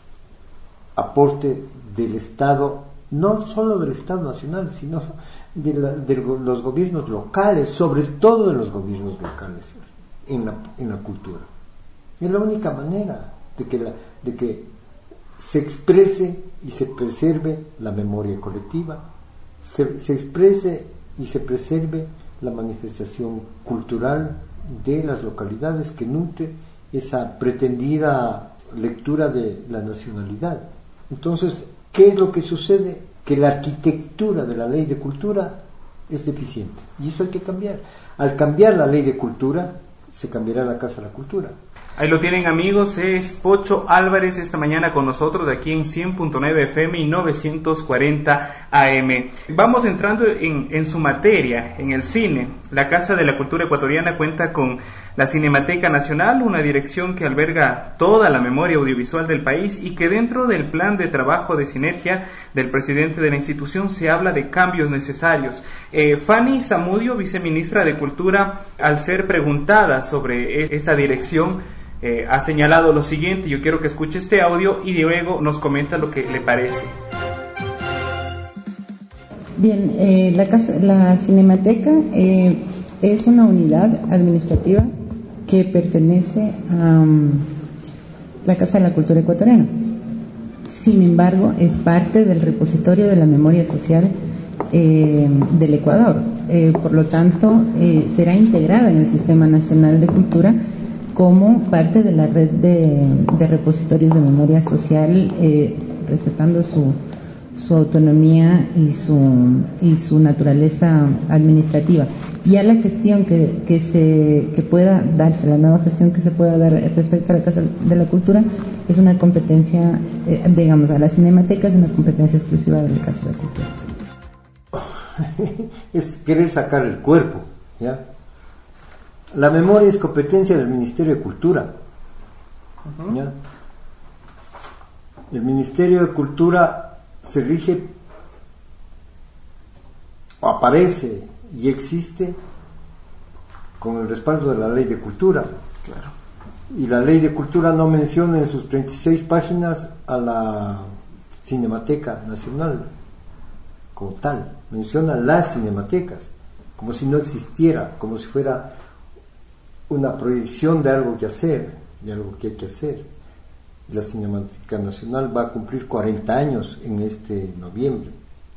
aporte del Estado, no solo del Estado nacional, sino de los gobiernos locales, sobre todo de los gobiernos locales, en la cultura. Es la única manera de que se exprese y se preserve la memoria colectiva, se exprese y se preserve la manifestación cultural de las localidades que nutre esa pretendida lectura de la nacionalidad. Entonces, ¿qué es lo que sucede? Que la arquitectura de la ley de cultura es deficiente y eso hay que cambiar. Al cambiar la ley de cultura se cambiará la Casa de la Cultura. Ahí lo tienen, amigos, es Pocho Álvarez esta mañana con nosotros aquí en 100.9 FM y 940 AM. Vamos entrando en su materia, en el cine. La Casa de la Cultura Ecuatoriana cuenta con la Cinemateca Nacional, una dirección que alberga toda la memoria audiovisual del país y que dentro del plan de trabajo de sinergia del presidente de la institución se habla de cambios necesarios. Fanny Zamudio, viceministra de Cultura, al ser preguntada sobre esta dirección, ha señalado lo siguiente. Yo quiero que escuche este audio y luego nos comenta lo que le parece. Bien, la Cinemateca es una unidad administrativa que pertenece a la Casa de la Cultura Ecuatoriana. Sin embargo, es parte del repositorio de la memoria social del Ecuador. Por lo tanto, será integrada en el Sistema Nacional de Cultura como parte de la red de repositorios de memoria social, respetando su autonomía y su naturaleza administrativa. Ya la gestión que pueda darse, la nueva gestión que se pueda dar respecto a la Casa de la Cultura, es una competencia, digamos, a la Cinemateca es una competencia exclusiva de la Casa de la Cultura. Es querer sacar el cuerpo, ¿ya? La memoria es competencia del Ministerio de Cultura. ¿Ya? El Ministerio de Cultura se rige o aparece y existe con el respaldo de la Ley de Cultura. Claro. Y la Ley de Cultura no menciona en sus 36 páginas a la Cinemateca Nacional como tal, menciona las cinematecas, como si no existiera, como si fuera una proyección de algo que hacer, de algo que hay que hacer. La Cinemateca Nacional va a cumplir 40 años en este noviembre.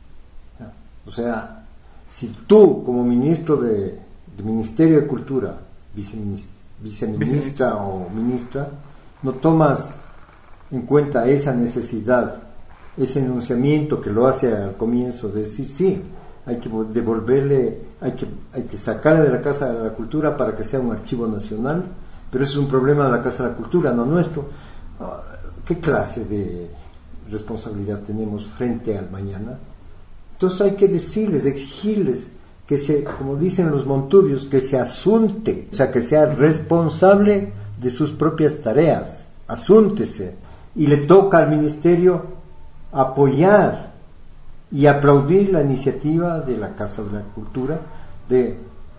O sea, si tú como ministro del Ministerio de Cultura, viceministra o ministra, no tomas en cuenta esa necesidad, ese enunciamiento que lo hace al comienzo, de decir sí, hay que devolverle, hay que sacarle de la Casa de la Cultura para que sea un archivo nacional, pero eso es un problema de la Casa de la Cultura, no nuestro. ¿Qué clase de responsabilidad tenemos frente al mañana? Entonces hay que decirles, exigirles que se, como dicen los montubios, que se asunte, o sea, que sea responsable de sus propias tareas, asúntese, y le toca al ministerio apoyar y aplaudir la iniciativa de la Casa de la Cultura de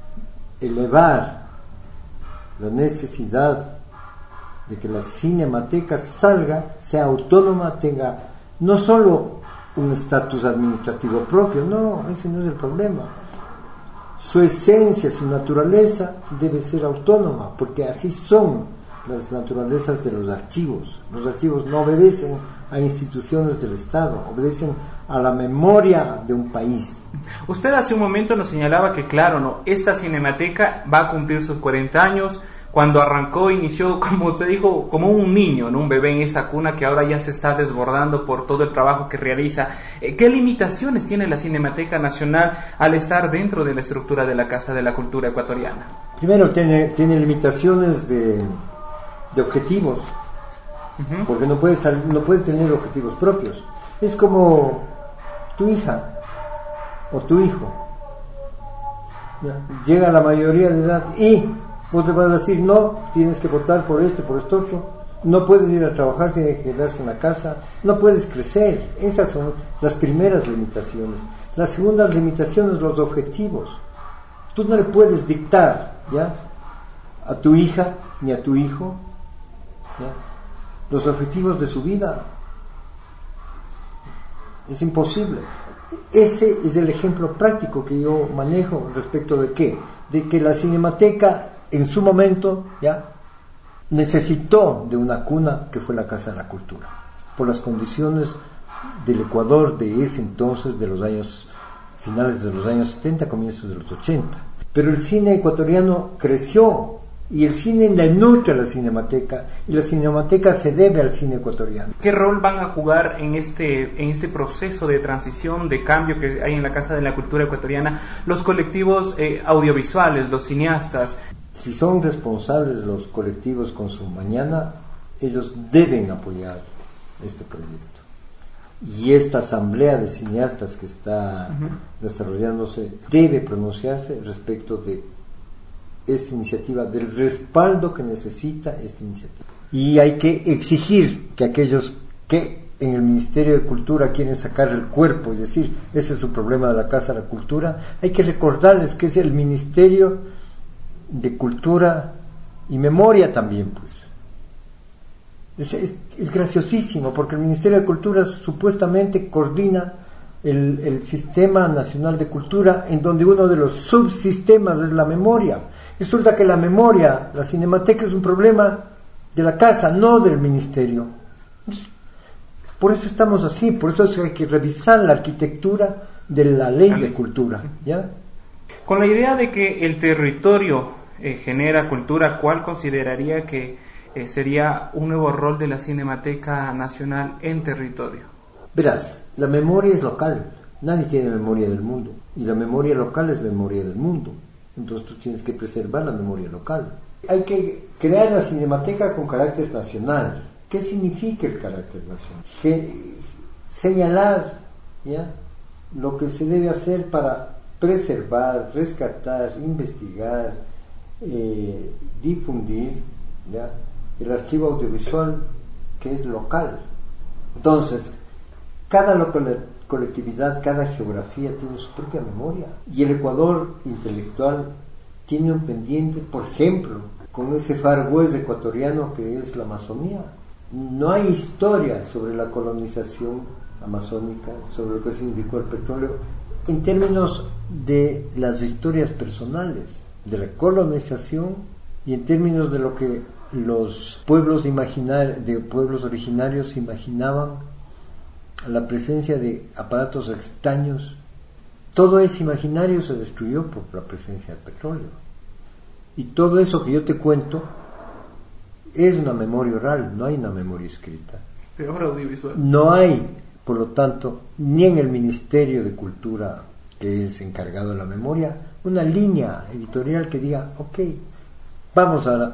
elevar la necesidad de que la Cinemateca salga, sea autónoma, tenga no solo un estatus administrativo propio, no, ese no es el problema. Su esencia, su naturaleza debe ser autónoma, porque así son las naturalezas de los archivos. Los archivos no obedecen a instituciones del Estado, obedecen a la memoria de un país. Usted hace un momento nos señalaba que, claro, no, esta Cinemateca va a cumplir sus 40 años. Cuando arrancó, inició, como usted dijo, como un niño, ¿no? Un bebé en esa cuna que ahora ya se está desbordando por todo el trabajo que realiza. ¿Qué limitaciones tiene la Cinemateca Nacional al estar dentro de la estructura de la Casa de la Cultura Ecuatoriana? Primero, tiene limitaciones de objetivos, porque no puede tener objetivos propios. Es como tu hija o tu hijo. Llega a la mayoría de edad y vos te vas a decir, no, tienes que votar por esto, por esto otro, no puedes ir a trabajar, tienes que quedarse en la casa, no puedes crecer. Esas son las primeras limitaciones. Las segundas limitaciones, los objetivos. Tú no le puedes dictar, ¿ya?, a tu hija ni a tu hijo, ¿ya?, los objetivos de su vida. Es imposible. Ese es el ejemplo práctico que yo manejo respecto de qué, de que la Cinemateca en su momento ya necesitó de una cuna que fue la Casa de la Cultura, por las condiciones del Ecuador de ese entonces, de los años finales de los años 70, comienzos de los 80. Pero el cine ecuatoriano creció y el cine le nutre a la Cinemateca y la Cinemateca se debe al cine ecuatoriano. ¿Qué rol van a jugar en este proceso de transición, de cambio que hay en la Casa de la Cultura Ecuatoriana los colectivos audiovisuales, los cineastas? Si son responsables los colectivos con su mañana, ellos deben apoyar este proyecto. Y esta asamblea de cineastas que está desarrollándose debe pronunciarse respecto de esta iniciativa, del respaldo que necesita esta iniciativa. Y hay que exigir que aquellos que en el Ministerio de Cultura quieren sacar el cuerpo y decir, ese es su problema de la Casa de la Cultura, hay que recordarles que es el Ministerio de Cultura y Memoria también, pues. Es graciosísimo, porque el Ministerio de Cultura supuestamente coordina el Sistema Nacional de Cultura, en donde uno de los subsistemas es la memoria. Resulta que la memoria, la Cinemateca, es un problema de la Casa, no del Ministerio. Por eso estamos así, por eso hay que revisar la arquitectura de la Ley de Cultura, ¿ya? Con la idea de que el territorio genera cultura, ¿cuál consideraría que sería un nuevo rol de la Cinemateca Nacional en territorio? Verás, la memoria es local, nadie tiene memoria del mundo, y la memoria local es memoria del mundo, entonces tú tienes que preservar la memoria local. Hay que crear la Cinemateca con carácter nacional. ¿Qué significa el carácter nacional? Señalar, ¿ya?, lo que se debe hacer para preservar, rescatar, investigar, difundir, ¿ya?, el archivo audiovisual que es local. Entonces, cada colectividad, cada geografía tiene su propia memoria, y el Ecuador intelectual tiene un pendiente, por ejemplo, con ese Far West ecuatoriano que es la Amazonía. No hay historia sobre la colonización amazónica, sobre lo que significó el petróleo, en términos de las historias personales, de la colonización, y en términos de lo que los pueblos de pueblos originarios imaginaban la presencia de aparatos extraños. Todo ese imaginario se destruyó por la presencia del petróleo. Y todo eso que yo te cuento es una memoria oral, no hay una memoria escrita. Peor audiovisual. No hay, por lo tanto, ni en el Ministerio de Cultura, que es encargado de la memoria, una línea editorial que diga, ok, vamos a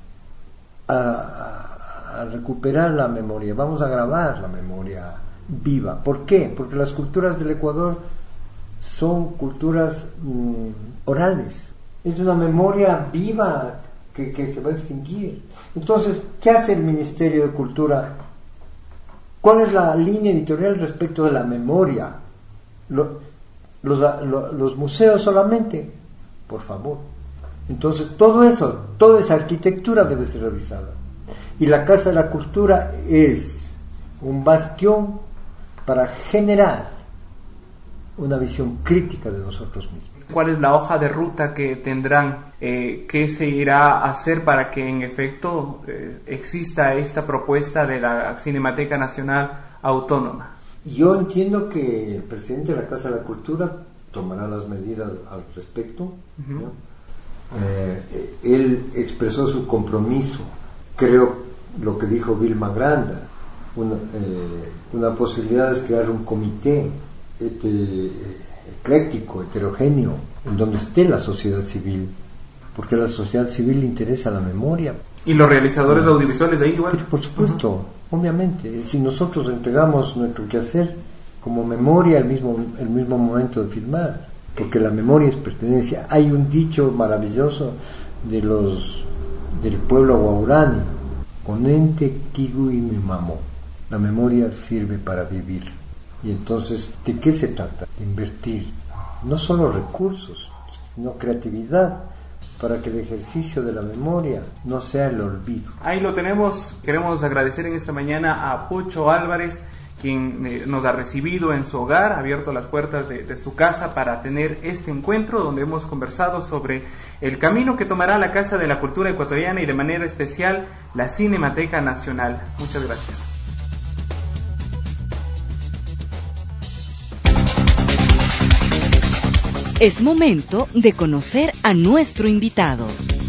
recuperar la memoria, vamos a grabar la memoria viva. ¿Por qué? Porque las culturas del Ecuador son culturas orales. Es una memoria viva que se va a extinguir. Entonces, ¿qué hace el Ministerio de Cultura? ¿Cuál es la línea editorial respecto de la memoria? Los museos solamente, por favor. Entonces, todo eso, toda esa arquitectura debe ser revisada. Y la Casa de la Cultura es un bastión para generar una visión crítica de nosotros mismos. ¿Cuál es la hoja de ruta que tendrán? ¿Qué se irá a hacer para que en efecto exista esta propuesta de la Cinemateca Nacional Autónoma? Yo entiendo que el presidente de la Casa de la Cultura tomará las medidas al respecto. ¿No? Él expresó su compromiso, creo lo que dijo Vilma Granda, una posibilidad es crear un comité ecléctico, heterogéneo, en donde esté la sociedad civil, porque a la sociedad civil le interesa la memoria. ¿Y los realizadores audiovisuales ahí igual? Por supuesto, obviamente. Si nosotros entregamos nuestro quehacer como memoria al mismo momento de filmar, porque la memoria es pertenencia. Hay un dicho maravilloso del pueblo guaurani, Conente kigu y mi mamó, la memoria sirve para vivir. Y entonces, ¿de qué se trata? De invertir no solo recursos, sino creatividad, para que el ejercicio de la memoria no sea el olvido. Ahí lo tenemos. Queremos agradecer en esta mañana a Pocho Álvarez, quien nos ha recibido en su hogar, ha abierto las puertas de su casa para tener este encuentro donde hemos conversado sobre el camino que tomará la Casa de la Cultura Ecuatoriana y de manera especial la Cinemateca Nacional. Muchas gracias. Es momento de conocer a nuestro invitado.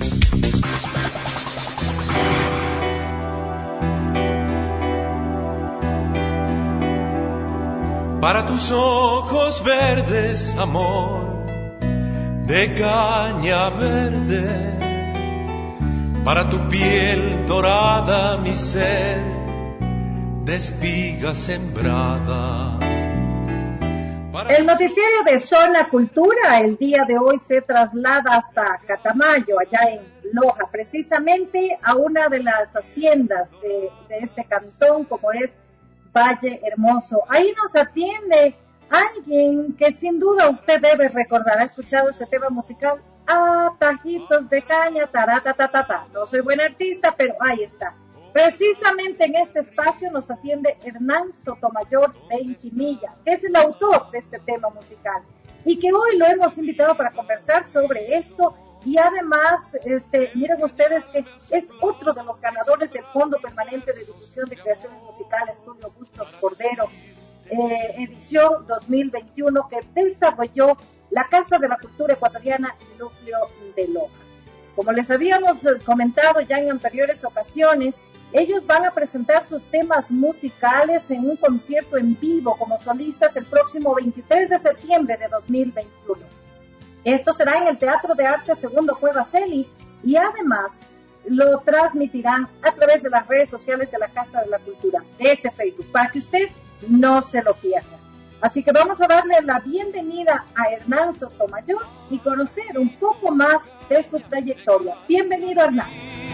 Para tus ojos verdes, amor, de caña verde, para tu piel dorada, mi ser, de espiga sembrada. El noticiero de Zona Cultura el día de hoy se traslada hasta Catamayo, allá en Loja, precisamente a una de las haciendas de este cantón, como es Valle Hermoso. Ahí nos atiende alguien que sin duda usted debe recordar. ¿Ha escuchado ese tema musical? Tajitos de caña, taratatatata. No soy buen artista, pero ahí está. Precisamente en este espacio nos atiende Hernán Sotomayor Ventimilla, que es el autor de este tema musical y que hoy lo hemos invitado para conversar sobre esto. Y además, miren ustedes que es otro de los ganadores del Fondo Permanente de Difusión de Creaciones Musicales, Tulio Bustos Cordero, edición 2021, que desarrolló la Casa de la Cultura Ecuatoriana Núcleo de Loja. Como les habíamos comentado ya en anteriores ocasiones, ellos van a presentar sus temas musicales en un concierto en vivo como solistas el próximo 23 de septiembre de 2021. Esto será en el Teatro de Arte Segundo Cueva Celi y además lo transmitirán a través de las redes sociales de la Casa de la Cultura, de ese Facebook, para que usted no se lo pierda. Así que vamos a darle la bienvenida a Hernán Sotomayor y conocer un poco más de su trayectoria. Bienvenido, Hernán.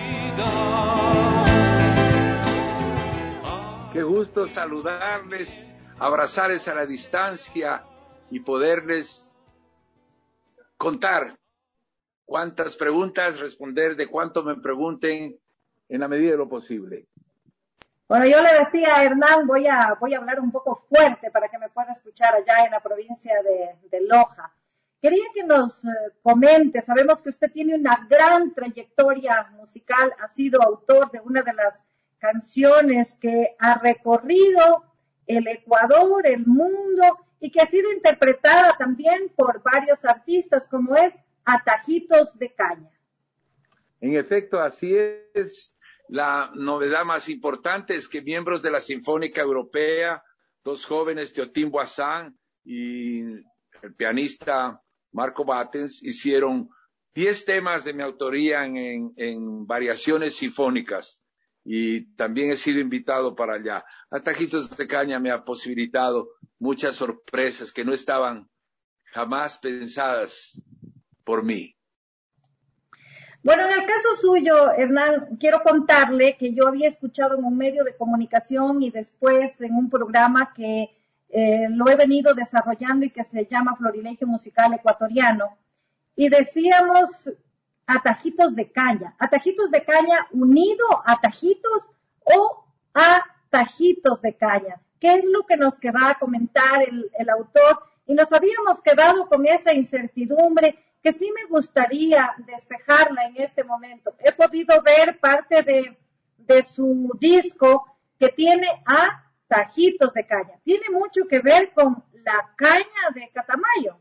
Qué gusto saludarles, abrazarles a la distancia y poderles contar cuántas preguntas, responder de cuánto me pregunten en la medida de lo posible. Bueno, yo le decía a Hernán, voy a hablar un poco fuerte para que me pueda escuchar allá en la provincia de Loja, Quería que nos comente, sabemos que usted tiene una gran trayectoria musical, ha sido autor de una de las canciones que ha recorrido el Ecuador, el mundo, y que ha sido interpretada también por varios artistas, como es Atajitos de Caña. En efecto, así es. La novedad más importante es que miembros de la Sinfónica Europea, dos jóvenes, Teotimbo Hassan y el pianista Marco Battens, hicieron 10 temas de mi autoría en variaciones sinfónicas, y también he sido invitado para allá. Atajitos de Caña me ha posibilitado muchas sorpresas que no estaban jamás pensadas por mí. Bueno, en el caso suyo, Hernán, quiero contarle que yo había escuchado en un medio de comunicación y después en un programa que lo he venido desarrollando y que se llama Florilegio Musical Ecuatoriano, y decíamos Atajitos de Caña unido a Tajitos o a Tajitos de Caña. ¿Qué es lo que nos querrá comentar el autor? Y nos habíamos quedado con esa incertidumbre que sí me gustaría despejarla en este momento. He podido ver parte de su disco que tiene a Tajitos de Caña. Tiene mucho que ver con la caña de Catamayo.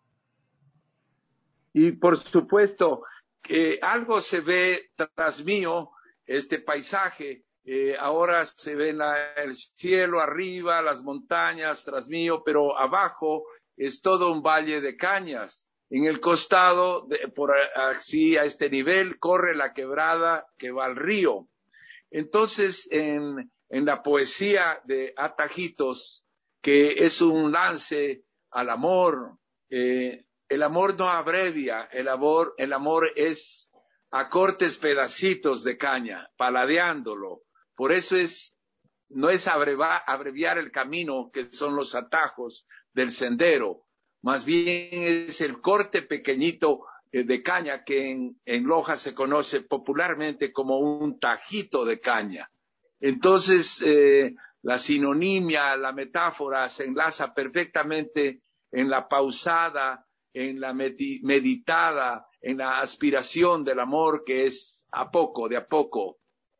Y por supuesto que algo se ve tras mío, este paisaje. Ahora se ve el cielo arriba, las montañas tras mío, pero abajo es todo un valle de cañas. En el costado, por así a este nivel, corre la quebrada que va al río. Entonces, en la poesía de Atajitos, que es un lance al amor, el amor no abrevia, el amor es a cortes pedacitos de caña, paladeándolo. Por eso no es abreviar el camino, que son los atajos del sendero, más bien es el corte pequeñito de caña que en Loja se conoce popularmente como un tajito de caña. Entonces, la sinonimia, la metáfora se enlaza perfectamente en la pausada, en la meditada, en la aspiración del amor, que es de a poco.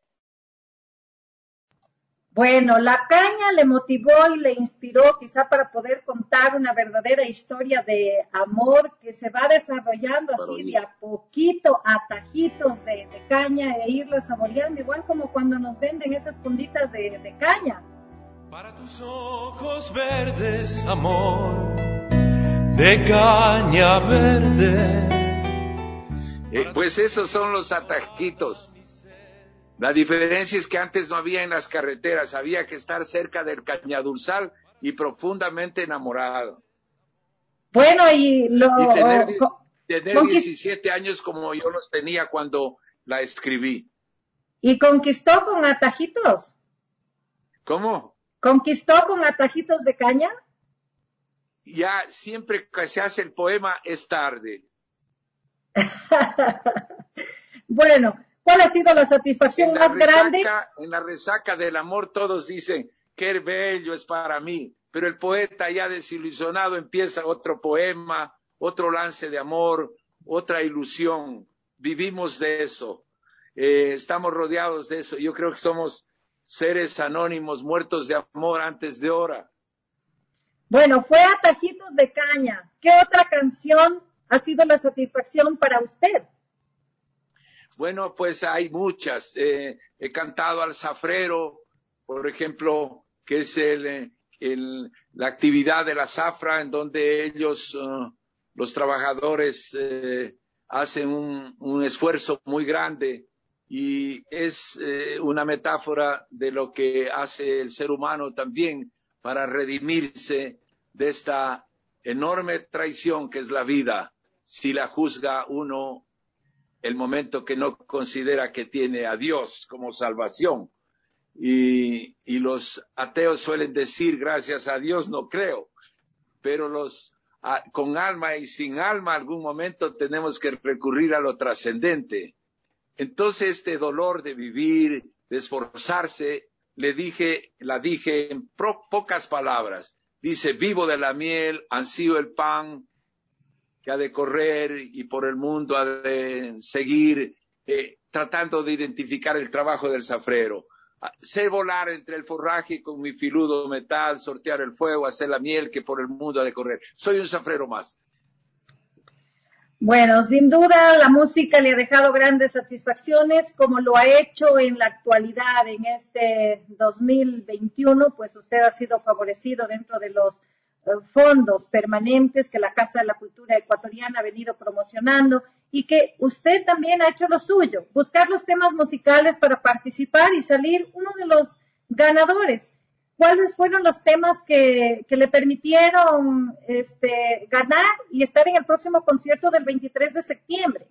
Bueno, la caña le motivó y le inspiró quizá para poder contar una verdadera historia de amor que se va desarrollando así de a poquito, a tajitos de caña, e irla saboreando, igual como cuando nos venden esas funditas de caña. Para tus ojos verdes, amor, de caña verde. Pues esos son los atajitos. La diferencia es que antes no había en las carreteras, había que estar cerca del cañadursal y profundamente enamorado. Bueno, y tener 17 años como yo los tenía cuando la escribí. ¿Y conquistó con atajitos? ¿Cómo? ¿Conquistó con atajitos de caña? Ya siempre que se hace el poema es tarde. Bueno, ¿cuál ha sido la satisfacción más grande? En la resaca del amor todos dicen, qué bello es para mí, pero el poeta ya desilusionado empieza otro poema, otro lance de amor, otra ilusión. Vivimos de eso, estamos rodeados de eso. Yo creo que somos seres anónimos, muertos de amor antes de hora. Bueno, fue Atajitos de Caña. ¿Qué otra canción ha sido la satisfacción para usted? Bueno, pues hay muchas. He cantado al zafrero, por ejemplo, que es la actividad de la zafra, en donde ellos, los trabajadores, hacen un esfuerzo muy grande, y es una metáfora de lo que hace el ser humano también para redimirse de esta enorme traición que es la vida, si la juzga uno el momento que no considera que tiene a Dios como salvación. Y los ateos suelen decir, gracias a Dios no creo, pero con alma y sin alma, algún momento tenemos que recurrir a lo trascendente. Entonces, este dolor de vivir, de esforzarse, la dije en pocas palabras. Dice, vivo de la miel, ansío el pan, que ha de correr y por el mundo ha de seguir tratando de identificar el trabajo del zafrero. Sé volar entre el forraje con mi filudo metal, sortear el fuego, hacer la miel que por el mundo ha de correr. Soy un zafrero más. Bueno, sin duda la música le ha dejado grandes satisfacciones, como lo ha hecho en la actualidad, en este 2021, pues usted ha sido favorecido dentro de los fondos permanentes que la Casa de la Cultura Ecuatoriana ha venido promocionando y que usted también ha hecho lo suyo, buscar los temas musicales para participar y salir uno de los ganadores. ¿Cuáles fueron los temas que le permitieron ganar y estar en el próximo concierto del 23 de septiembre?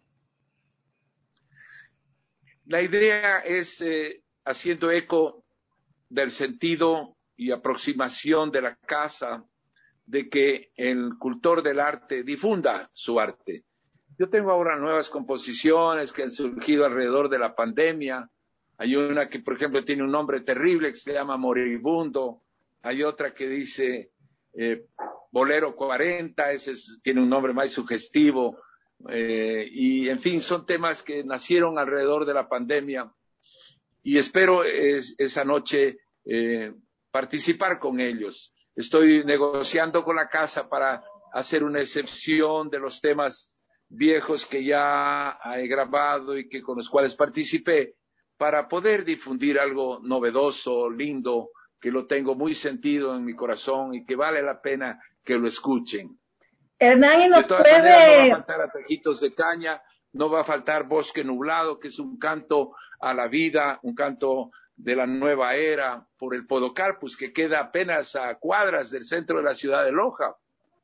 La idea es, haciendo eco del sentido y aproximación de la casa, de que el cultor del arte difunda su arte. Yo tengo ahora nuevas composiciones que han surgido alrededor de la pandemia. Hay una que, por ejemplo, tiene un nombre terrible que se llama Moribundo. Hay otra que dice Bolero 40, tiene un nombre más sugestivo. Y, en fin, son temas que nacieron alrededor de la pandemia. Y espero esa noche participar con ellos. Estoy negociando con la casa para hacer una excepción de los temas viejos que ya he grabado y con los cuales participé, para poder difundir algo novedoso, lindo, que lo tengo muy sentido en mi corazón y que vale la pena que lo escuchen. Hernán, de todas maneras, no va a faltar Atajitos de Caña, no va a faltar Bosque Nublado, que es un canto a la vida, un canto de la nueva era, por el Podocarpus, que queda apenas a cuadras del centro de la ciudad de Loja.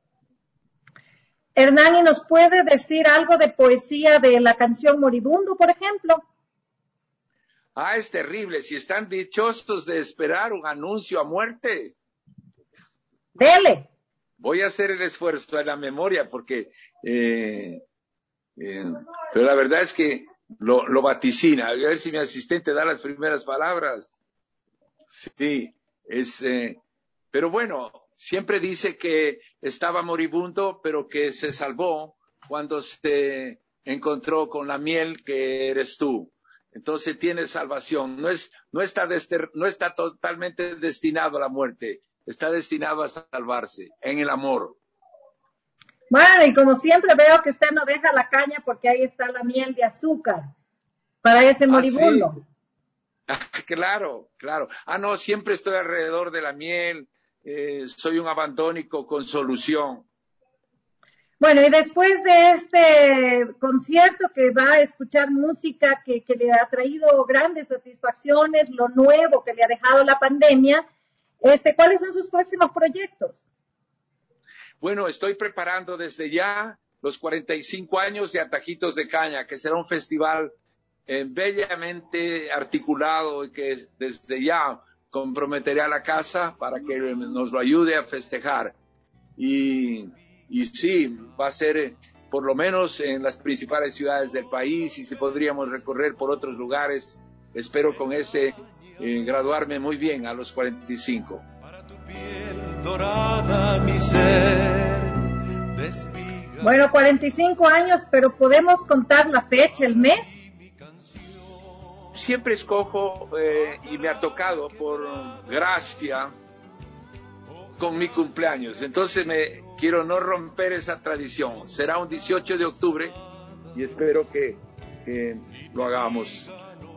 Hernán, ¿y nos puede decir algo de poesía de la canción Moribundo, por ejemplo? Es terrible. Si están dichosos de esperar un anuncio a muerte. Dele. Voy a hacer el esfuerzo de la memoria porque, pero la verdad es que lo vaticina. A ver si mi asistente da las primeras palabras. Sí, pero bueno, siempre dice que estaba moribundo, pero que se salvó cuando se encontró con la miel que eres tú. Entonces tiene salvación. No está totalmente destinado a la muerte. Está destinado a salvarse en el amor. Bueno, y como siempre veo que usted no deja la caña porque ahí está la miel de azúcar para ese moribundo. Sí. Claro. No, siempre estoy alrededor de la miel. Soy un abandónico con solución. Bueno, y después de este concierto que va a escuchar música que le ha traído grandes satisfacciones, lo nuevo que le ha dejado la pandemia, ¿cuáles son sus próximos proyectos? Bueno, estoy preparando desde ya los 45 años de Atajitos de Caña, que será un festival bellamente articulado y que desde ya comprometeré a la casa para que nos lo ayude a festejar. Y sí, va a ser por lo menos en las principales ciudades del país y si podríamos recorrer por otros lugares. Espero con ese graduarme muy bien a los 45. Bueno, 45 años, pero ¿podemos contar la fecha, el mes? Siempre escojo y me ha tocado por gracia con mi cumpleaños, entonces quiero no romper esa tradición. Será un 18 de octubre y espero que lo hagamos.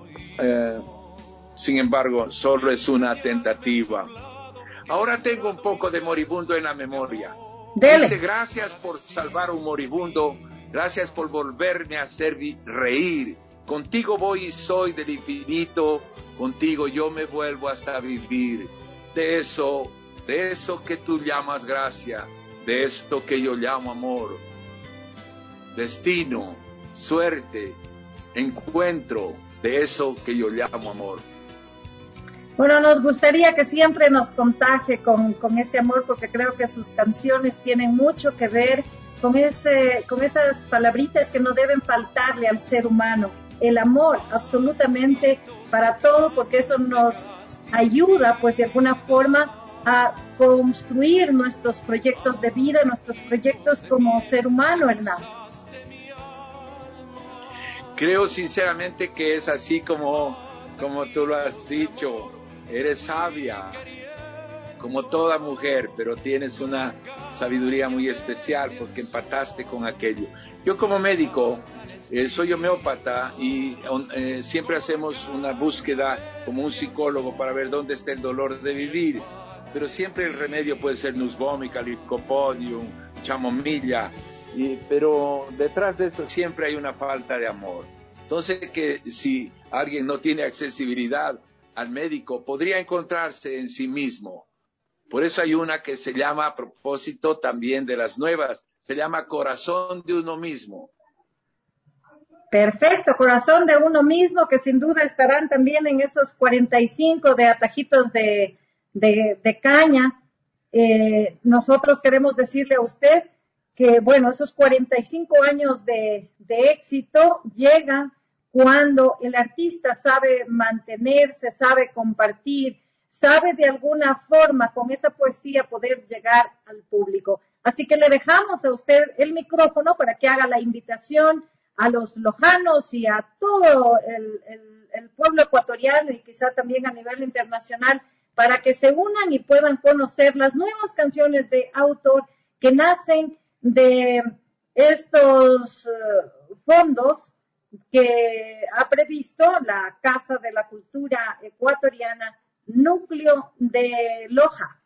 Sin embargo, solo es una tentativa. Ahora tengo un poco de moribundo en la memoria. Dele. Dice: gracias por salvar un moribundo, gracias por volverme a hacer reír. Contigo voy y soy del infinito, contigo yo me vuelvo hasta vivir. De eso que tú llamas gracia, de esto que yo llamo amor. Destino, suerte, encuentro, de eso que yo llamo amor. Bueno, nos gustaría que siempre nos contagie con ese amor, porque creo que sus canciones tienen mucho que ver con esas palabritas que no deben faltarle al ser humano. El amor, absolutamente para todo, porque eso nos ayuda, pues de alguna forma, a construir nuestros proyectos de vida, nuestros proyectos como ser humano, Hernán. Creo sinceramente que es así como tú lo has dicho. Eres sabia, como toda mujer, pero tienes una sabiduría muy especial porque empataste con aquello. Yo como médico soy homeópata y siempre hacemos una búsqueda como un psicólogo para ver dónde está el dolor de vivir, pero siempre el remedio puede ser Nussbómica, Lycopodium, chamomilla, pero detrás de eso siempre hay una falta de amor. Entonces, que si alguien no tiene accesibilidad al médico, podría encontrarse en sí mismo. Por eso hay una que se llama, a propósito también de las nuevas, se llama Corazón de uno mismo. Perfecto, Corazón de uno mismo, que sin duda estarán también en esos 45 de atajitos de caña. Nosotros queremos decirle a usted que, bueno, esos 45 años de éxito llegan cuando el artista sabe mantenerse, sabe compartir, sabe de alguna forma con esa poesía poder llegar al público. Así que le dejamos a usted el micrófono para que haga la invitación a los lojanos y a todo el pueblo ecuatoriano y quizá también a nivel internacional para que se unan y puedan conocer las nuevas canciones de autor que nacen de estos fondos que ha previsto la Casa de la Cultura Ecuatoriana, Núcleo de Loja.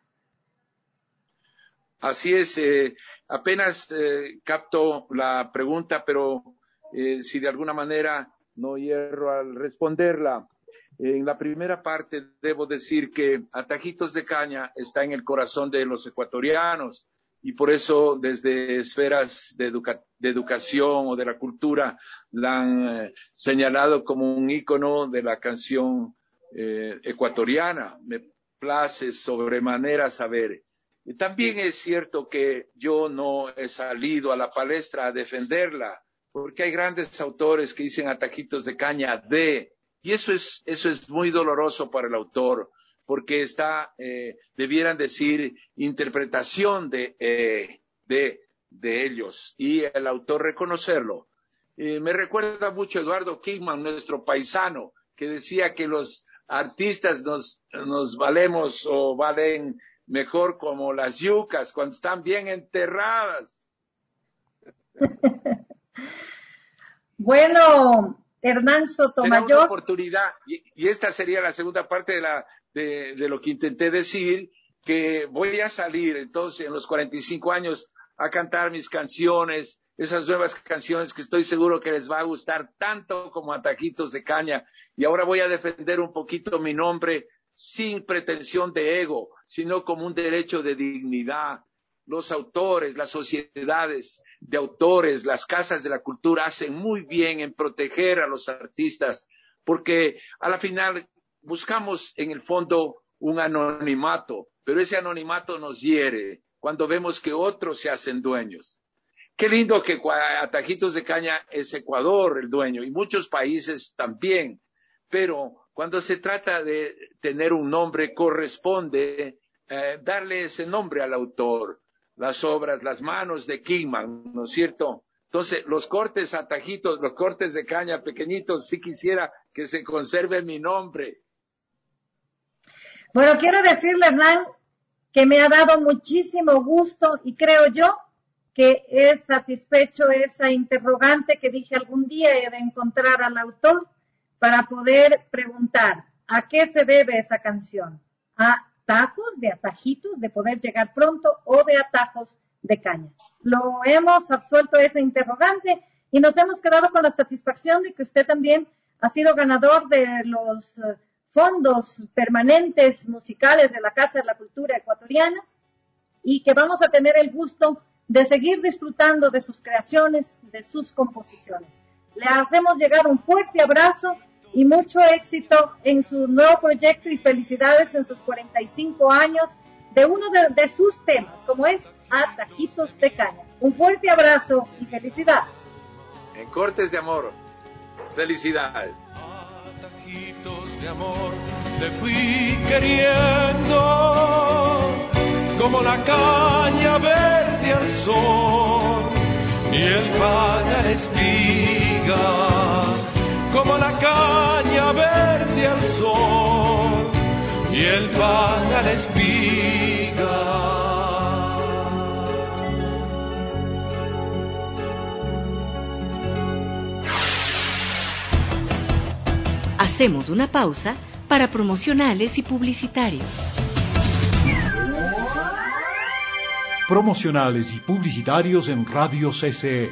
Así es, apenas capto la pregunta, pero si de alguna manera no hierro al responderla. En la primera parte debo decir que Atajitos de Caña está en el corazón de los ecuatorianos y por eso desde esferas de educación o de la cultura la han señalado como un ícono de la canción ecuatoriana. Me place sobremanera saber. Y también es cierto que yo no he salido a la palestra a defenderla, porque hay grandes autores que dicen Atajitos de Caña y eso es muy doloroso para el autor, porque debieran decir interpretación de ellos y el autor reconocerlo. Me recuerda mucho Eduardo Kingman, nuestro paisano, que decía que los artistas nos valemos o valen mejor como las yucas cuando están bien enterradas. Bueno, Hernán Sotomayor. Será una oportunidad, y esta sería la segunda parte de lo que intenté decir, que voy a salir entonces en los 45 años a cantar mis canciones, esas nuevas canciones que estoy seguro que les va a gustar tanto como Atajitos de Caña, y ahora voy a defender un poquito mi nombre sin pretensión de ego, sino como un derecho de dignidad. Los autores, las sociedades de autores, las casas de la cultura hacen muy bien en proteger a los artistas, porque a la final buscamos en el fondo un anonimato, pero ese anonimato nos hiere cuando vemos que otros se hacen dueños. Qué lindo que Atajitos de Caña es Ecuador el dueño y muchos países también, pero cuando se trata de tener un nombre corresponde darle ese nombre al autor. Las obras, las manos de Kingman, ¿no es cierto? Entonces, los cortes atajitos, los cortes de caña pequeñitos, sí quisiera que se conserve mi nombre. Bueno, quiero decirle, Hernán, que me ha dado muchísimo gusto y creo yo que es satisfecho esa interrogante que dije algún día de encontrar al autor para poder preguntar a qué se debe esa canción. A atajos, de atajitos, de poder llegar pronto o de atajos de caña. Lo hemos absuelto esa interrogante y nos hemos quedado con la satisfacción de que usted también ha sido ganador de los fondos permanentes musicales de la Casa de la Cultura Ecuatoriana y que vamos a tener el gusto de seguir disfrutando de sus creaciones, de sus composiciones. Le hacemos llegar un fuerte abrazo y mucho éxito en su nuevo proyecto y felicidades en sus 45 años de uno de sus temas, como es Atajitos de Caña. Un fuerte abrazo y felicidades. En Cortes de Amor, felicidades. Atajitos de amor te fui queriendo. como la caña verde al sol y el pan a la espiga, como la caña verde al sol y el pan a la espiga. Hacemos una pausa para promocionales y publicitarios. Promocionales y publicitarios en Radio CCE.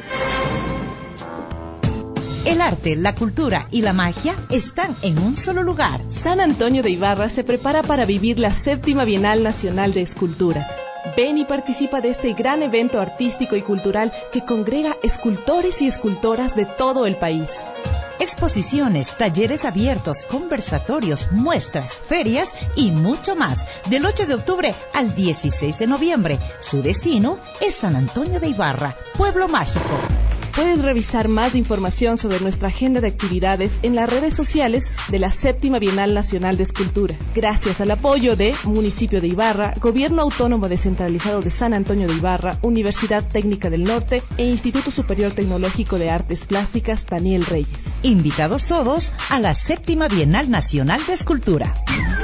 El arte, la cultura y la magia están en un solo lugar. San Antonio de Ibarra se prepara para vivir la 7ª Bienal Nacional de Escultura. Ven y participa de este gran evento artístico y cultural que congrega escultores y escultoras de todo el país. Exposiciones, talleres abiertos, conversatorios, muestras, ferias y mucho más. Del 8 de octubre al 16 de noviembre. Su destino es San Antonio de Ibarra, Pueblo Mágico. Puedes revisar más información sobre nuestra agenda de actividades en las redes sociales de la 7ª Bienal Nacional de Escultura. Gracias al apoyo de Municipio de Ibarra, Gobierno Autónomo Descentralizado de San Antonio de Ibarra, Universidad Técnica del Norte e Instituto Superior Tecnológico de Artes Plásticas Daniel Reyes. Invitados todos a la 7ª Bienal Nacional de Escultura.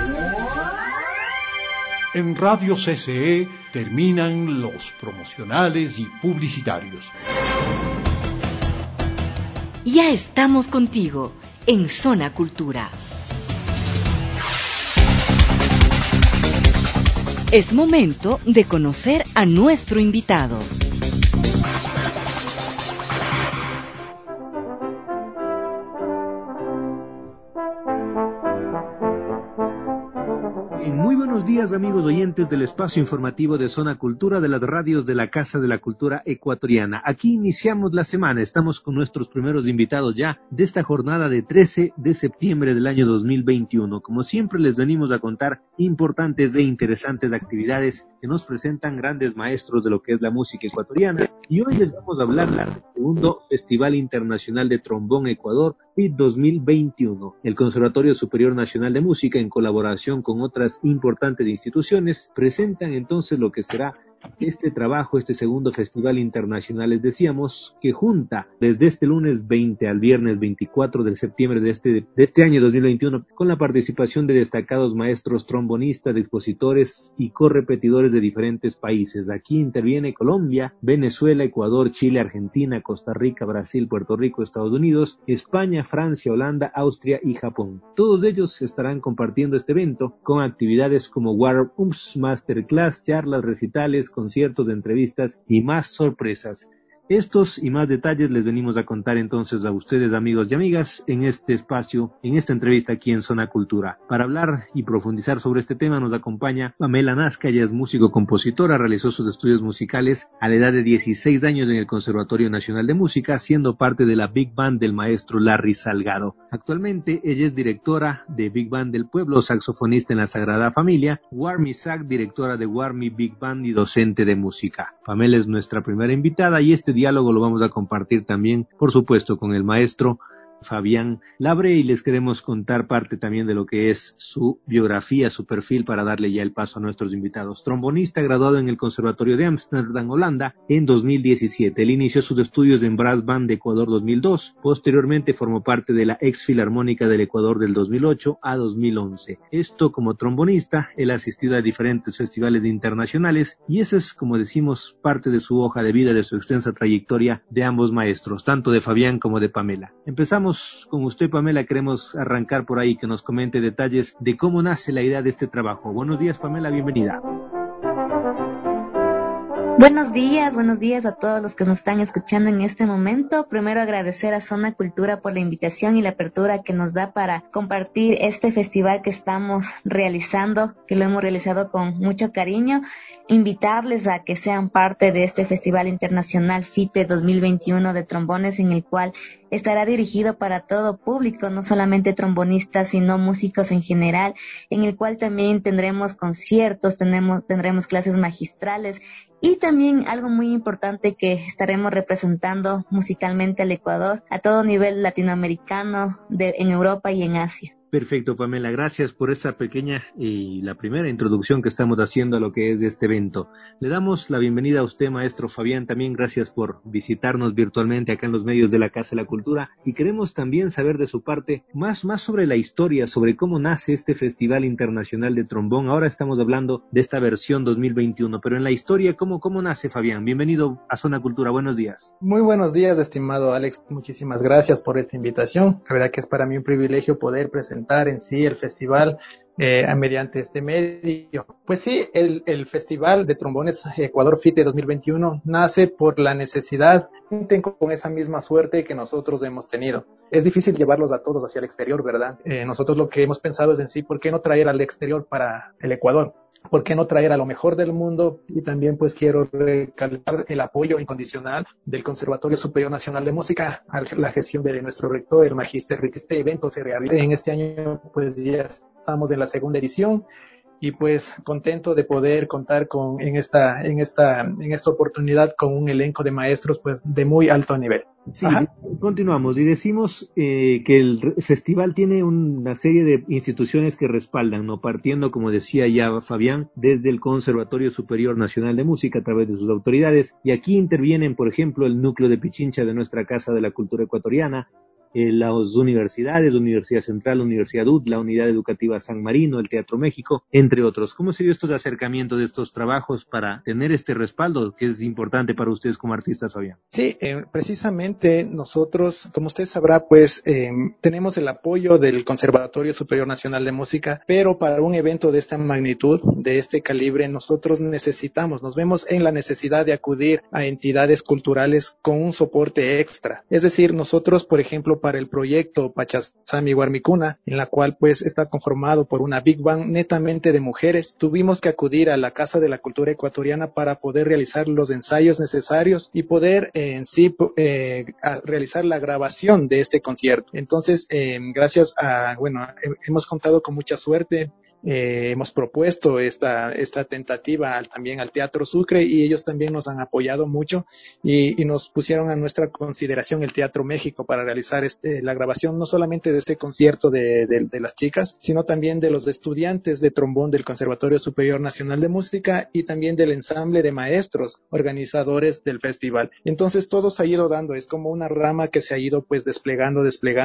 En Radio CCE terminan los promocionales y publicitarios. Ya estamos contigo en Zona Cultura. Es momento de conocer a nuestro invitado. Muy buenos días, amigos oyentes del espacio informativo de Zona Cultura de las radios de la Casa de la Cultura Ecuatoriana. Aquí iniciamos la semana, estamos con nuestros primeros invitados ya de esta jornada de 13 de septiembre del año 2021. Como siempre les venimos a contar importantes e interesantes actividades que nos presentan grandes maestros de lo que es la música ecuatoriana. Y hoy les vamos a hablar del segundo Festival Internacional de Trombón Ecuador, FIT 2021. El Conservatorio Superior Nacional de Música, en colaboración con otras importantes instituciones, presentan entonces lo que será este trabajo, este segundo Festival Internacional, les decíamos, que junta desde este lunes 20 al viernes 24 de septiembre de este año 2021, con la participación de destacados maestros trombonistas, expositores y correpetidores de diferentes países. Aquí interviene Colombia, Venezuela, Ecuador, Chile, Argentina, Costa Rica, Brasil, Puerto Rico, Estados Unidos, España, Francia, Holanda, Austria y Japón. Todos ellos estarán compartiendo este evento con actividades como warm-ups, masterclass, charlas, recitales, conciertos, de entrevistas y más sorpresas. Estos y más detalles les venimos a contar entonces a ustedes, amigos y amigas, en este espacio, en esta entrevista aquí en Zona Cultura. Para hablar y profundizar sobre este tema nos acompaña Pamela Nazca. Ella es músico-compositora, realizó sus estudios musicales a la edad de 16 años en el Conservatorio Nacional de Música, siendo parte de la Big Band del maestro Larry Salgado. Actualmente ella es directora de Big Band del Pueblo, saxofonista en la Sagrada Familia, Warmy Sac, directora de Warmy Big Band y docente de música. Pamela es nuestra primera invitada y este diálogo lo vamos a compartir también, por supuesto, con el maestro Fabián Labre, y les queremos contar parte también de lo que es su biografía, su perfil, para darle ya el paso a nuestros invitados. Trombonista, graduado en el Conservatorio de Ámsterdam, Holanda, en 2017. Él inició sus estudios en Brass Band de Ecuador 2002. Posteriormente formó parte de la Ex Filarmónica del Ecuador del 2008 a 2011. Esto como trombonista, él ha asistido a diferentes festivales internacionales y esa es, como decimos, parte de su hoja de vida, de su extensa trayectoria de ambos maestros, tanto de Fabián como de Pamela. Empezamos con usted, Pamela. Queremos arrancar por ahí, que nos comente detalles de cómo nace la idea de este trabajo. Buenos días, Pamela, bienvenida. Buenos días a todos los que nos están escuchando en este momento. Primero agradecer a Zona Cultura por la invitación y la apertura que nos da para compartir este festival que estamos realizando, que lo hemos realizado con mucho cariño. Invitarles a que sean parte de este Festival Internacional FIT 2021 de trombones, en el cual estará dirigido para todo público, no solamente trombonistas, sino músicos en general, en el cual también tendremos conciertos, tendremos clases magistrales y también algo muy importante, que estaremos representando musicalmente al Ecuador a todo nivel latinoamericano, en Europa y en Asia. Perfecto, Pamela, gracias por esa pequeña y la primera introducción que estamos haciendo a lo que es de este evento. Le damos la bienvenida a usted, maestro Fabián, también gracias por visitarnos virtualmente acá en los medios de la Casa de la Cultura, y queremos también saber de su parte más sobre la historia, sobre cómo nace este Festival Internacional de Trombón. Ahora estamos hablando de esta versión 2021, pero en la historia, ¿cómo nace, Fabián? Bienvenido a Zona Cultura, buenos días. Muy buenos días, estimado Alex, muchísimas gracias por esta invitación. La verdad que es para mí un privilegio poder presentar en sí el festival mediante este medio. Pues sí, el Festival de Trombones Ecuador FITE 2021 nace por la necesidad, con esa misma suerte que nosotros hemos tenido. Es difícil llevarlos a todos hacia el exterior, ¿verdad? Nosotros lo que hemos pensado es en sí, ¿por qué no traer al exterior para el Ecuador? ¿Por qué no traer a lo mejor del mundo? Y también pues quiero recalcar el apoyo incondicional del Conservatorio Superior Nacional de Música a la gestión de nuestro rector, el magíster Rick. Este evento se realiza en este año, pues ya estamos en la segunda edición y pues contento de poder contar en esta oportunidad con un elenco de maestros pues de muy alto nivel. Sí, continuamos y decimos que el festival tiene una serie de instituciones que respaldan, ¿no? Partiendo, como decía ya Fabián, desde el Conservatorio Superior Nacional de Música a través de sus autoridades, y aquí intervienen, por ejemplo, el núcleo de Pichincha de nuestra Casa de la Cultura Ecuatoriana, las universidades, la Universidad Central, la Universidad UD, la Unidad Educativa San Marino, el Teatro México, entre otros. ¿Cómo se dio estos acercamientos de estos trabajos para tener este respaldo que es importante para ustedes como artistas, Fabián? Sí, precisamente nosotros, como usted sabrá, pues tenemos el apoyo del Conservatorio Superior Nacional de Música, pero para un evento de esta magnitud, de este calibre, nosotros nos vemos en la necesidad de acudir a entidades culturales con un soporte extra. Es decir, nosotros, por ejemplo, para el proyecto Pachasami Guarmicuna, en la cual pues está conformado por una Big Band netamente de mujeres, tuvimos que acudir a la Casa de la Cultura Ecuatoriana para poder realizar los ensayos necesarios y poder realizar la grabación de este concierto. Entonces, gracias hemos contado con mucha suerte. Hemos propuesto esta tentativa también al Teatro Sucre y ellos también nos han apoyado mucho y nos pusieron a nuestra consideración el Teatro México para realizar la grabación no solamente de este concierto de las chicas, sino también de los estudiantes de trombón del Conservatorio Superior Nacional de Música y también del ensamble de maestros organizadores del festival. Entonces todo se ha ido dando, es como una rama que se ha ido pues desplegando.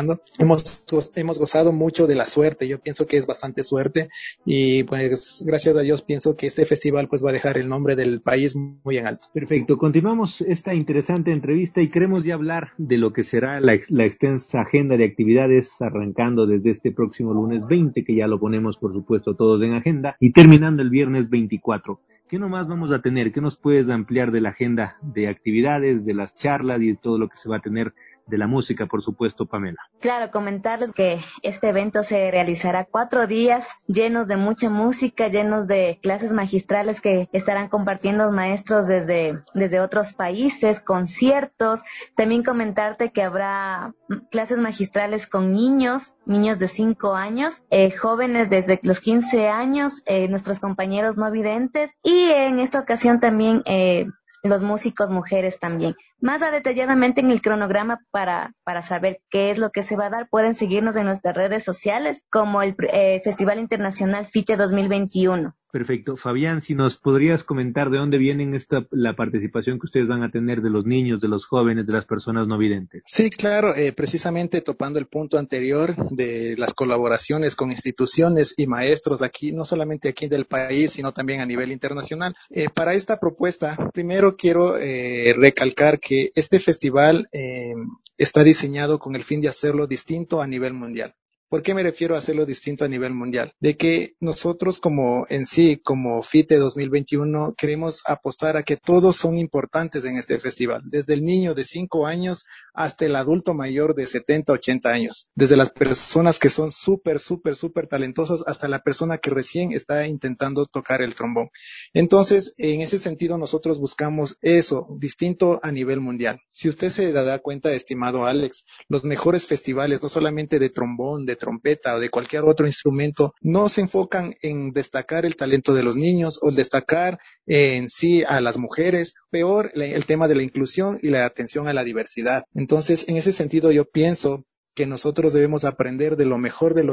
Hemos gozado mucho de la suerte, yo pienso que es bastante suerte. Y pues gracias a Dios pienso que este festival pues va a dejar el nombre del país muy en alto. Perfecto, continuamos esta interesante entrevista y queremos ya hablar de lo que será la extensa agenda de actividades arrancando desde este próximo lunes 20, que ya lo ponemos por supuesto todos en agenda, y terminando el viernes 24. ¿Qué nomás vamos a tener? ¿Qué nos puedes ampliar de la agenda de actividades, de las charlas y de todo lo que se va a tener de la música, por supuesto, Pamela? Claro, comentarles que este evento se realizará 4 días llenos de mucha música, llenos de clases magistrales que estarán compartiendo los maestros desde otros países, conciertos. También comentarte que habrá clases magistrales con niños de 5 años, jóvenes desde los 15 años, nuestros compañeros no videntes, y en esta ocasión también los músicos mujeres también. Más detalladamente en el cronograma para saber qué es lo que se va a dar, pueden seguirnos en nuestras redes sociales como el Festival Internacional FITE 2021. Perfecto. Fabián, si nos podrías comentar de dónde vienen la participación que ustedes van a tener de los niños, de los jóvenes, de las personas no videntes. Sí, claro, precisamente topando el punto anterior de las colaboraciones con instituciones y maestros aquí, no solamente aquí del país, sino también a nivel internacional. Para esta propuesta, primero quiero recalcar que este festival está diseñado con el fin de hacerlo distinto a nivel mundial. ¿Por qué me refiero a hacerlo distinto a nivel mundial? De que nosotros como FITE 2021 queremos apostar a que todos son importantes en este festival, desde el niño de 5 años hasta el adulto mayor de 70, 80 años, desde las personas que son súper talentosas hasta la persona que recién está intentando tocar el trombón. Entonces, en ese sentido nosotros buscamos eso, distinto a nivel mundial. Si usted se da cuenta, estimado Alex, los mejores festivales, no solamente de trombón, de trompeta o de cualquier otro instrumento, no se enfocan en destacar el talento de los niños o destacar en sí a las mujeres, peor el tema de la inclusión y la atención a la diversidad. Entonces, en ese sentido yo pienso que nosotros debemos aprender de lo mejor de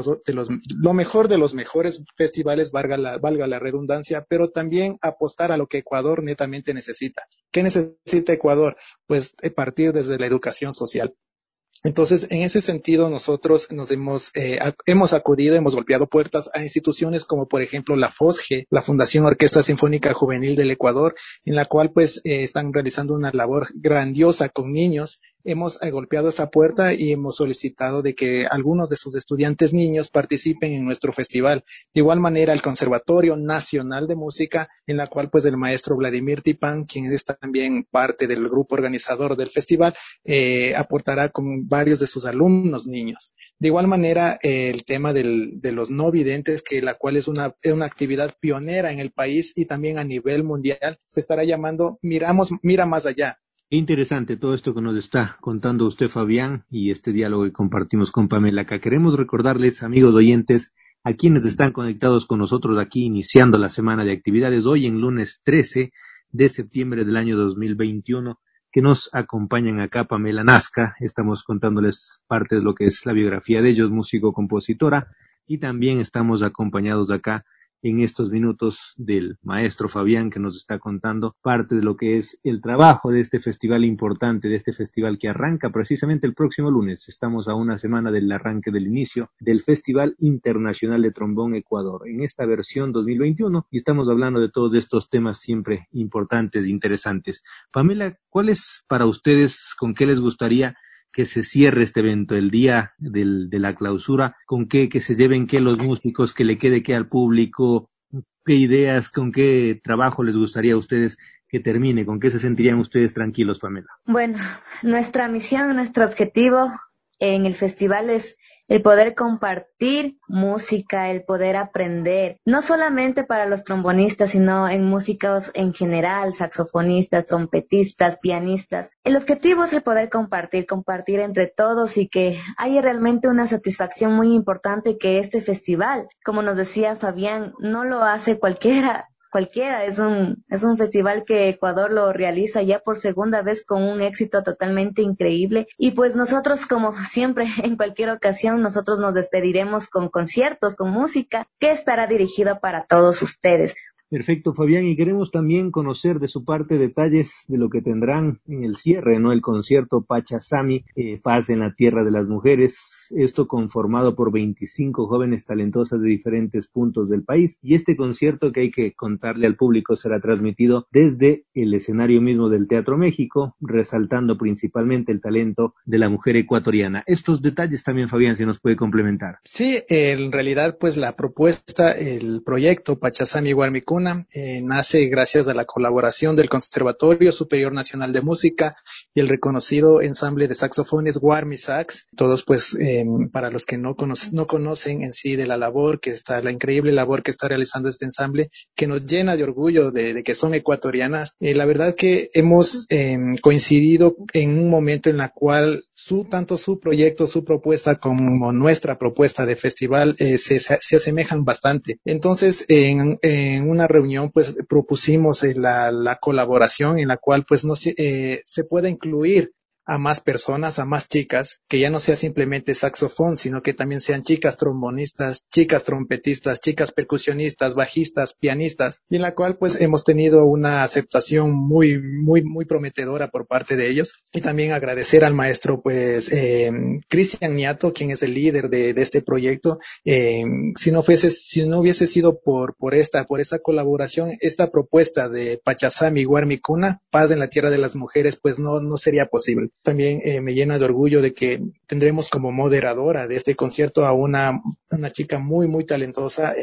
los mejores festivales, valga la redundancia, pero también apostar a lo que Ecuador netamente necesita. ¿Qué necesita Ecuador? Pues partir desde la educación social. Entonces, en ese sentido, nosotros nos hemos acudido, hemos golpeado puertas a instituciones como, por ejemplo, la FOSGE, la Fundación Orquesta Sinfónica Juvenil del Ecuador, en la cual, pues, están realizando una labor grandiosa con niños. Hemos golpeado esa puerta y hemos solicitado de que algunos de sus estudiantes niños participen en nuestro festival. De igual manera, el Conservatorio Nacional de Música, en la cual, pues, el maestro Vladimir Tipán, quien es también parte del grupo organizador del festival, aportará con varios de sus alumnos niños. De igual manera, el tema de los no videntes, que la cual es una actividad pionera en el país y también a nivel mundial, se estará llamando Mira Más Allá. Interesante todo esto que nos está contando usted, Fabián, y este diálogo que compartimos con Pamela acá. Queremos recordarles, amigos oyentes, a quienes están conectados con nosotros aquí iniciando la semana de actividades hoy en lunes 13 de septiembre del año 2021, que nos acompañan acá Pamela Nazca. Estamos contándoles parte de lo que es la biografía de ellos, músico-compositora, y también estamos acompañados de acá en estos minutos del maestro Fabián, que nos está contando parte de lo que es el trabajo de este festival importante, de este festival que arranca precisamente el próximo lunes. Estamos a una semana del arranque del inicio del Festival Internacional de Trombón Ecuador, en esta versión 2021, y estamos hablando de todos estos temas siempre importantes e interesantes. Pamela, ¿cuál es para ustedes, con qué les gustaría que se cierre este evento, el día de la clausura, con qué, que se lleven qué los músicos, que le quede qué al público, qué ideas, con qué trabajo les gustaría a ustedes que termine, con qué se sentirían ustedes tranquilos, Pamela? Bueno, nuestra misión, nuestro objetivo en el festival es el poder compartir música, el poder aprender, no solamente para los trombonistas, sino en músicos en general, saxofonistas, trompetistas, pianistas. El objetivo es el poder compartir entre todos y que haya realmente una satisfacción muy importante, que este festival, como nos decía Fabián, no lo hace cualquiera, es un festival que Ecuador lo realiza ya por segunda vez con un éxito totalmente increíble, y pues nosotros, como siempre en cualquier ocasión, nosotros nos despediremos con conciertos, con música que estará dirigido para todos ustedes. Perfecto, Fabián, y queremos también conocer de su parte detalles de lo que tendrán en el cierre, ¿no? El concierto Pachasami, Paz en la Tierra de las Mujeres, esto conformado por 25 jóvenes talentosas de diferentes puntos del país, y este concierto, que hay que contarle al público, será transmitido desde el escenario mismo del Teatro México, resaltando principalmente el talento de la mujer ecuatoriana. Estos detalles también, Fabián, si nos puede complementar. Sí, en realidad, pues la propuesta, el proyecto Pachasami Guarmicuna, nace gracias a la colaboración del Conservatorio Superior Nacional de Música y el reconocido ensamble de saxofones Guarmi Sax. Todos, pues, para los que no conocen en sí de la increíble labor que está realizando este ensamble, que nos llena de orgullo de que son ecuatorianas. La verdad que hemos coincidido en un momento en la cual tanto su proyecto, su propuesta, como nuestra propuesta de festival se asemejan bastante. Entonces, en una reunión, pues, propusimos la colaboración, en la cual, pues, se pueda incluir a más personas, a más chicas, que ya no sea simplemente saxofón, sino que también sean chicas trombonistas, chicas trompetistas, chicas percusionistas, bajistas, pianistas, y en la cual, pues, hemos tenido una aceptación muy, muy, muy prometedora por parte de ellos. Y también agradecer al maestro, pues, Cristian Niato, quien es el líder de este proyecto. Si no hubiese sido por esta colaboración, esta propuesta de Pachasami Guarmicuna, Paz en la Tierra de las Mujeres, pues no sería posible. También me llena de orgullo de que tendremos como moderadora de este concierto a una chica muy, muy talentosa,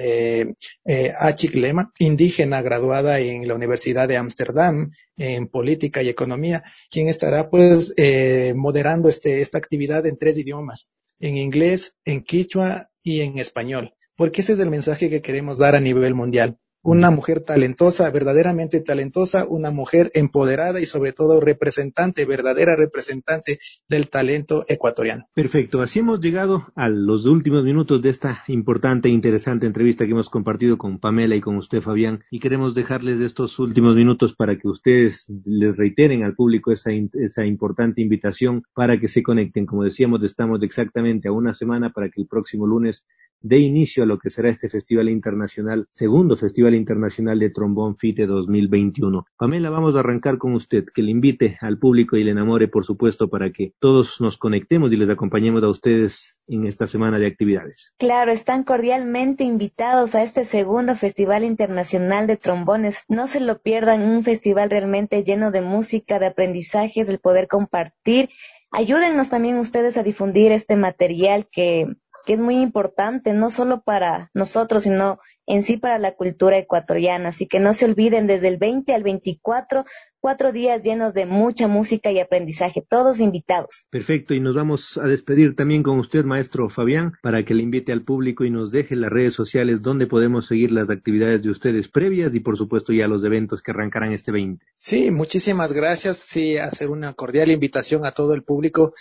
Achik Lema, indígena graduada en la Universidad de Ámsterdam en Política y Economía, quien estará, pues, moderando esta actividad en 3 idiomas, en inglés, en quichua y en español, porque ese es el mensaje que queremos dar a nivel mundial. una mujer talentosa, verdaderamente talentosa, una mujer empoderada y sobre todo representante, verdadera representante del talento ecuatoriano. Perfecto, así hemos llegado a los últimos minutos de esta importante e interesante entrevista que hemos compartido con Pamela y con usted, Fabián, y queremos dejarles estos últimos minutos para que ustedes les reiteren al público esa importante invitación para que se conecten. Como decíamos, estamos exactamente a una semana para que el próximo lunes dé inicio a lo que será este Festival Internacional, segundo Festival Internacional de Trombón FITE 2021. Pamela, vamos a arrancar con usted, que le invite al público y le enamore, por supuesto, para que todos nos conectemos y les acompañemos a ustedes en esta semana de actividades. Claro, están cordialmente invitados a este segundo Festival Internacional de Trombones. No se lo pierdan, un festival realmente lleno de música, de aprendizajes, el poder compartir. Ayúdennos también ustedes a difundir este material que es muy importante, no solo para nosotros, sino en sí para la cultura ecuatoriana. Así que no se olviden, desde el 20 al 24, 4 días llenos de mucha música y aprendizaje, todos invitados. Perfecto, y nos vamos a despedir también con usted, maestro Fabián, para que le invite al público y nos deje las redes sociales donde podemos seguir las actividades de ustedes previas y por supuesto ya los eventos que arrancarán este 20. Sí, muchísimas gracias. Sí, hacer una cordial invitación a todo el público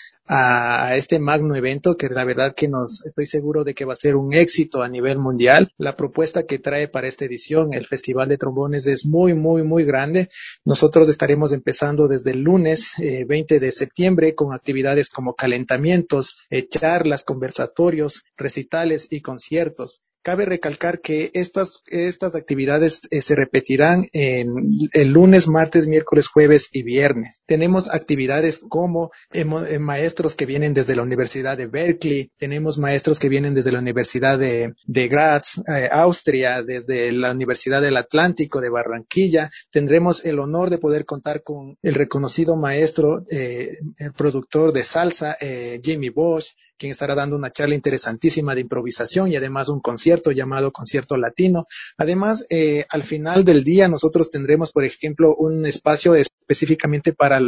a este magno evento que la verdad que estoy seguro de que va a ser un éxito a nivel mundial. La propuesta que trae para esta edición el Festival de Trombones es muy, muy, muy grande. Nosotros estaremos empezando desde el lunes 20 de septiembre con actividades como calentamientos, charlas, conversatorios, recitales y conciertos. Cabe recalcar que estas actividades se repetirán en el lunes, martes, miércoles, jueves y viernes. Tenemos actividades como maestros que vienen desde la Universidad de Berkeley, tenemos maestros que vienen desde la Universidad de Graz, Austria, desde la Universidad del Atlántico de Barranquilla. Tendremos el honor de poder contar con el reconocido maestro, el productor de salsa, Jimmy Bosch, quien estará dando una charla interesantísima de improvisación y además un concierto llamado Concierto Latino. Además, al final del día nosotros tendremos, por ejemplo, un espacio específicamente para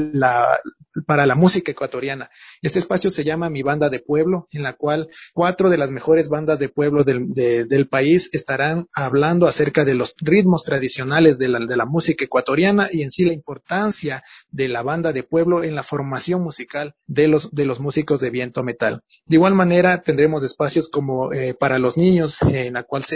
la música ecuatoriana. Este espacio se llama Mi Banda de Pueblo, en la cual 4 de las mejores bandas de pueblo del país estarán hablando acerca de los ritmos tradicionales de la música ecuatoriana y en sí la importancia de la banda de pueblo en la formación musical de los músicos de viento metal. De igual manera tendremos espacios como para los niños, en la cual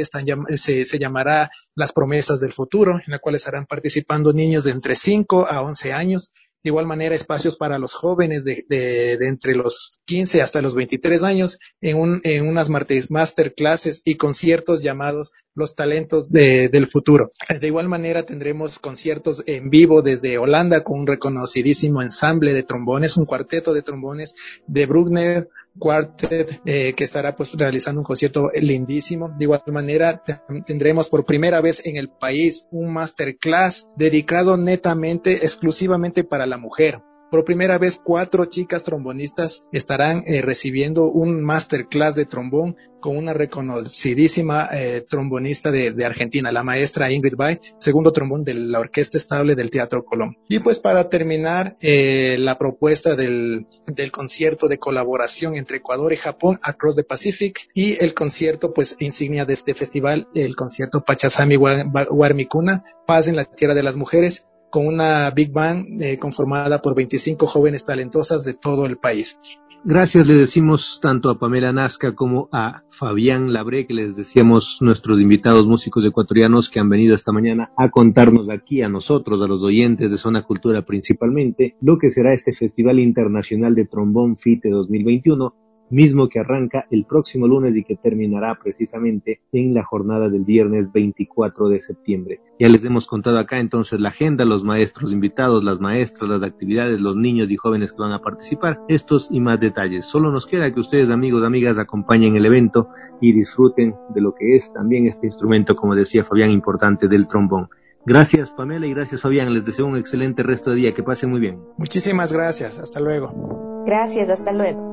se llamará Las Promesas del Futuro, en la cual estarán participando niños de entre 5 a 11 años. De igual manera, espacios para los jóvenes de entre los 15 hasta los 23 años en unas masterclasses y conciertos llamados Los Talentos del Futuro. De igual manera, tendremos conciertos en vivo desde Holanda con un reconocidísimo ensamble de trombones, un cuarteto de trombones de Bruckner Quartet, que estará pues realizando un concierto lindísimo. De igual manera, tendremos por primera vez en el país un masterclass dedicado netamente, exclusivamente para la mujer. Por primera vez, 4 chicas trombonistas estarán recibiendo un masterclass de trombón con una reconocidísima trombonista de Argentina, la maestra Ingrid Bay, segundo trombón de la Orquesta Estable del Teatro Colón. Y pues para terminar, la propuesta del concierto de colaboración entre Ecuador y Japón, Across the Pacific, y el concierto pues insignia de este festival, el concierto Pachasami Warmicuna, Paz en la Tierra de las Mujeres, con una Big Band conformada por 25 jóvenes talentosas de todo el país. Gracias le decimos tanto a Pamela Nasca como a Fabián Labré, que les decíamos nuestros invitados músicos ecuatorianos que han venido esta mañana a contarnos aquí a nosotros, a los oyentes de Zona Cultura principalmente, lo que será este Festival Internacional de Trombón FITE 2021, mismo que arranca el próximo lunes y que terminará precisamente en la jornada del viernes 24 de septiembre. Ya les hemos contado acá entonces la agenda, los maestros invitados, las maestras, las actividades, los niños y jóvenes que van a participar, estos y más detalles. Solo nos queda que ustedes, amigos, amigas, acompañen el evento y disfruten de lo que es también este instrumento, como decía Fabián, importante del trombón. Gracias, Pamela, y gracias, Fabián. Les deseo un excelente resto de día. Que pasen muy bien. Muchísimas gracias. Hasta luego. Gracias, hasta luego.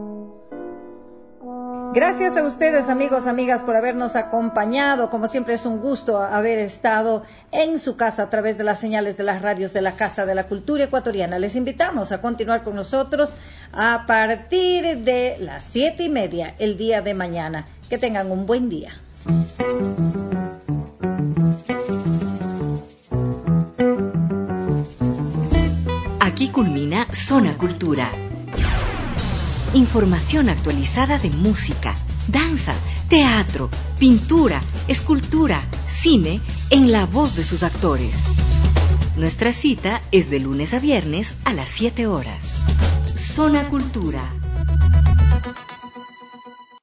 Gracias a ustedes, amigos, amigas, por habernos acompañado. Como siempre, es un gusto haber estado en su casa a través de las señales de las radios de la Casa de la Cultura Ecuatoriana. Les invitamos a continuar con nosotros a partir de las 7:30 el día de mañana. Que tengan un buen día. Aquí culmina Zona Cultura. Información actualizada de música, danza, teatro, pintura, escultura, cine, en la voz de sus actores. Nuestra cita es de lunes a viernes a las 7 horas. Zona Cultura.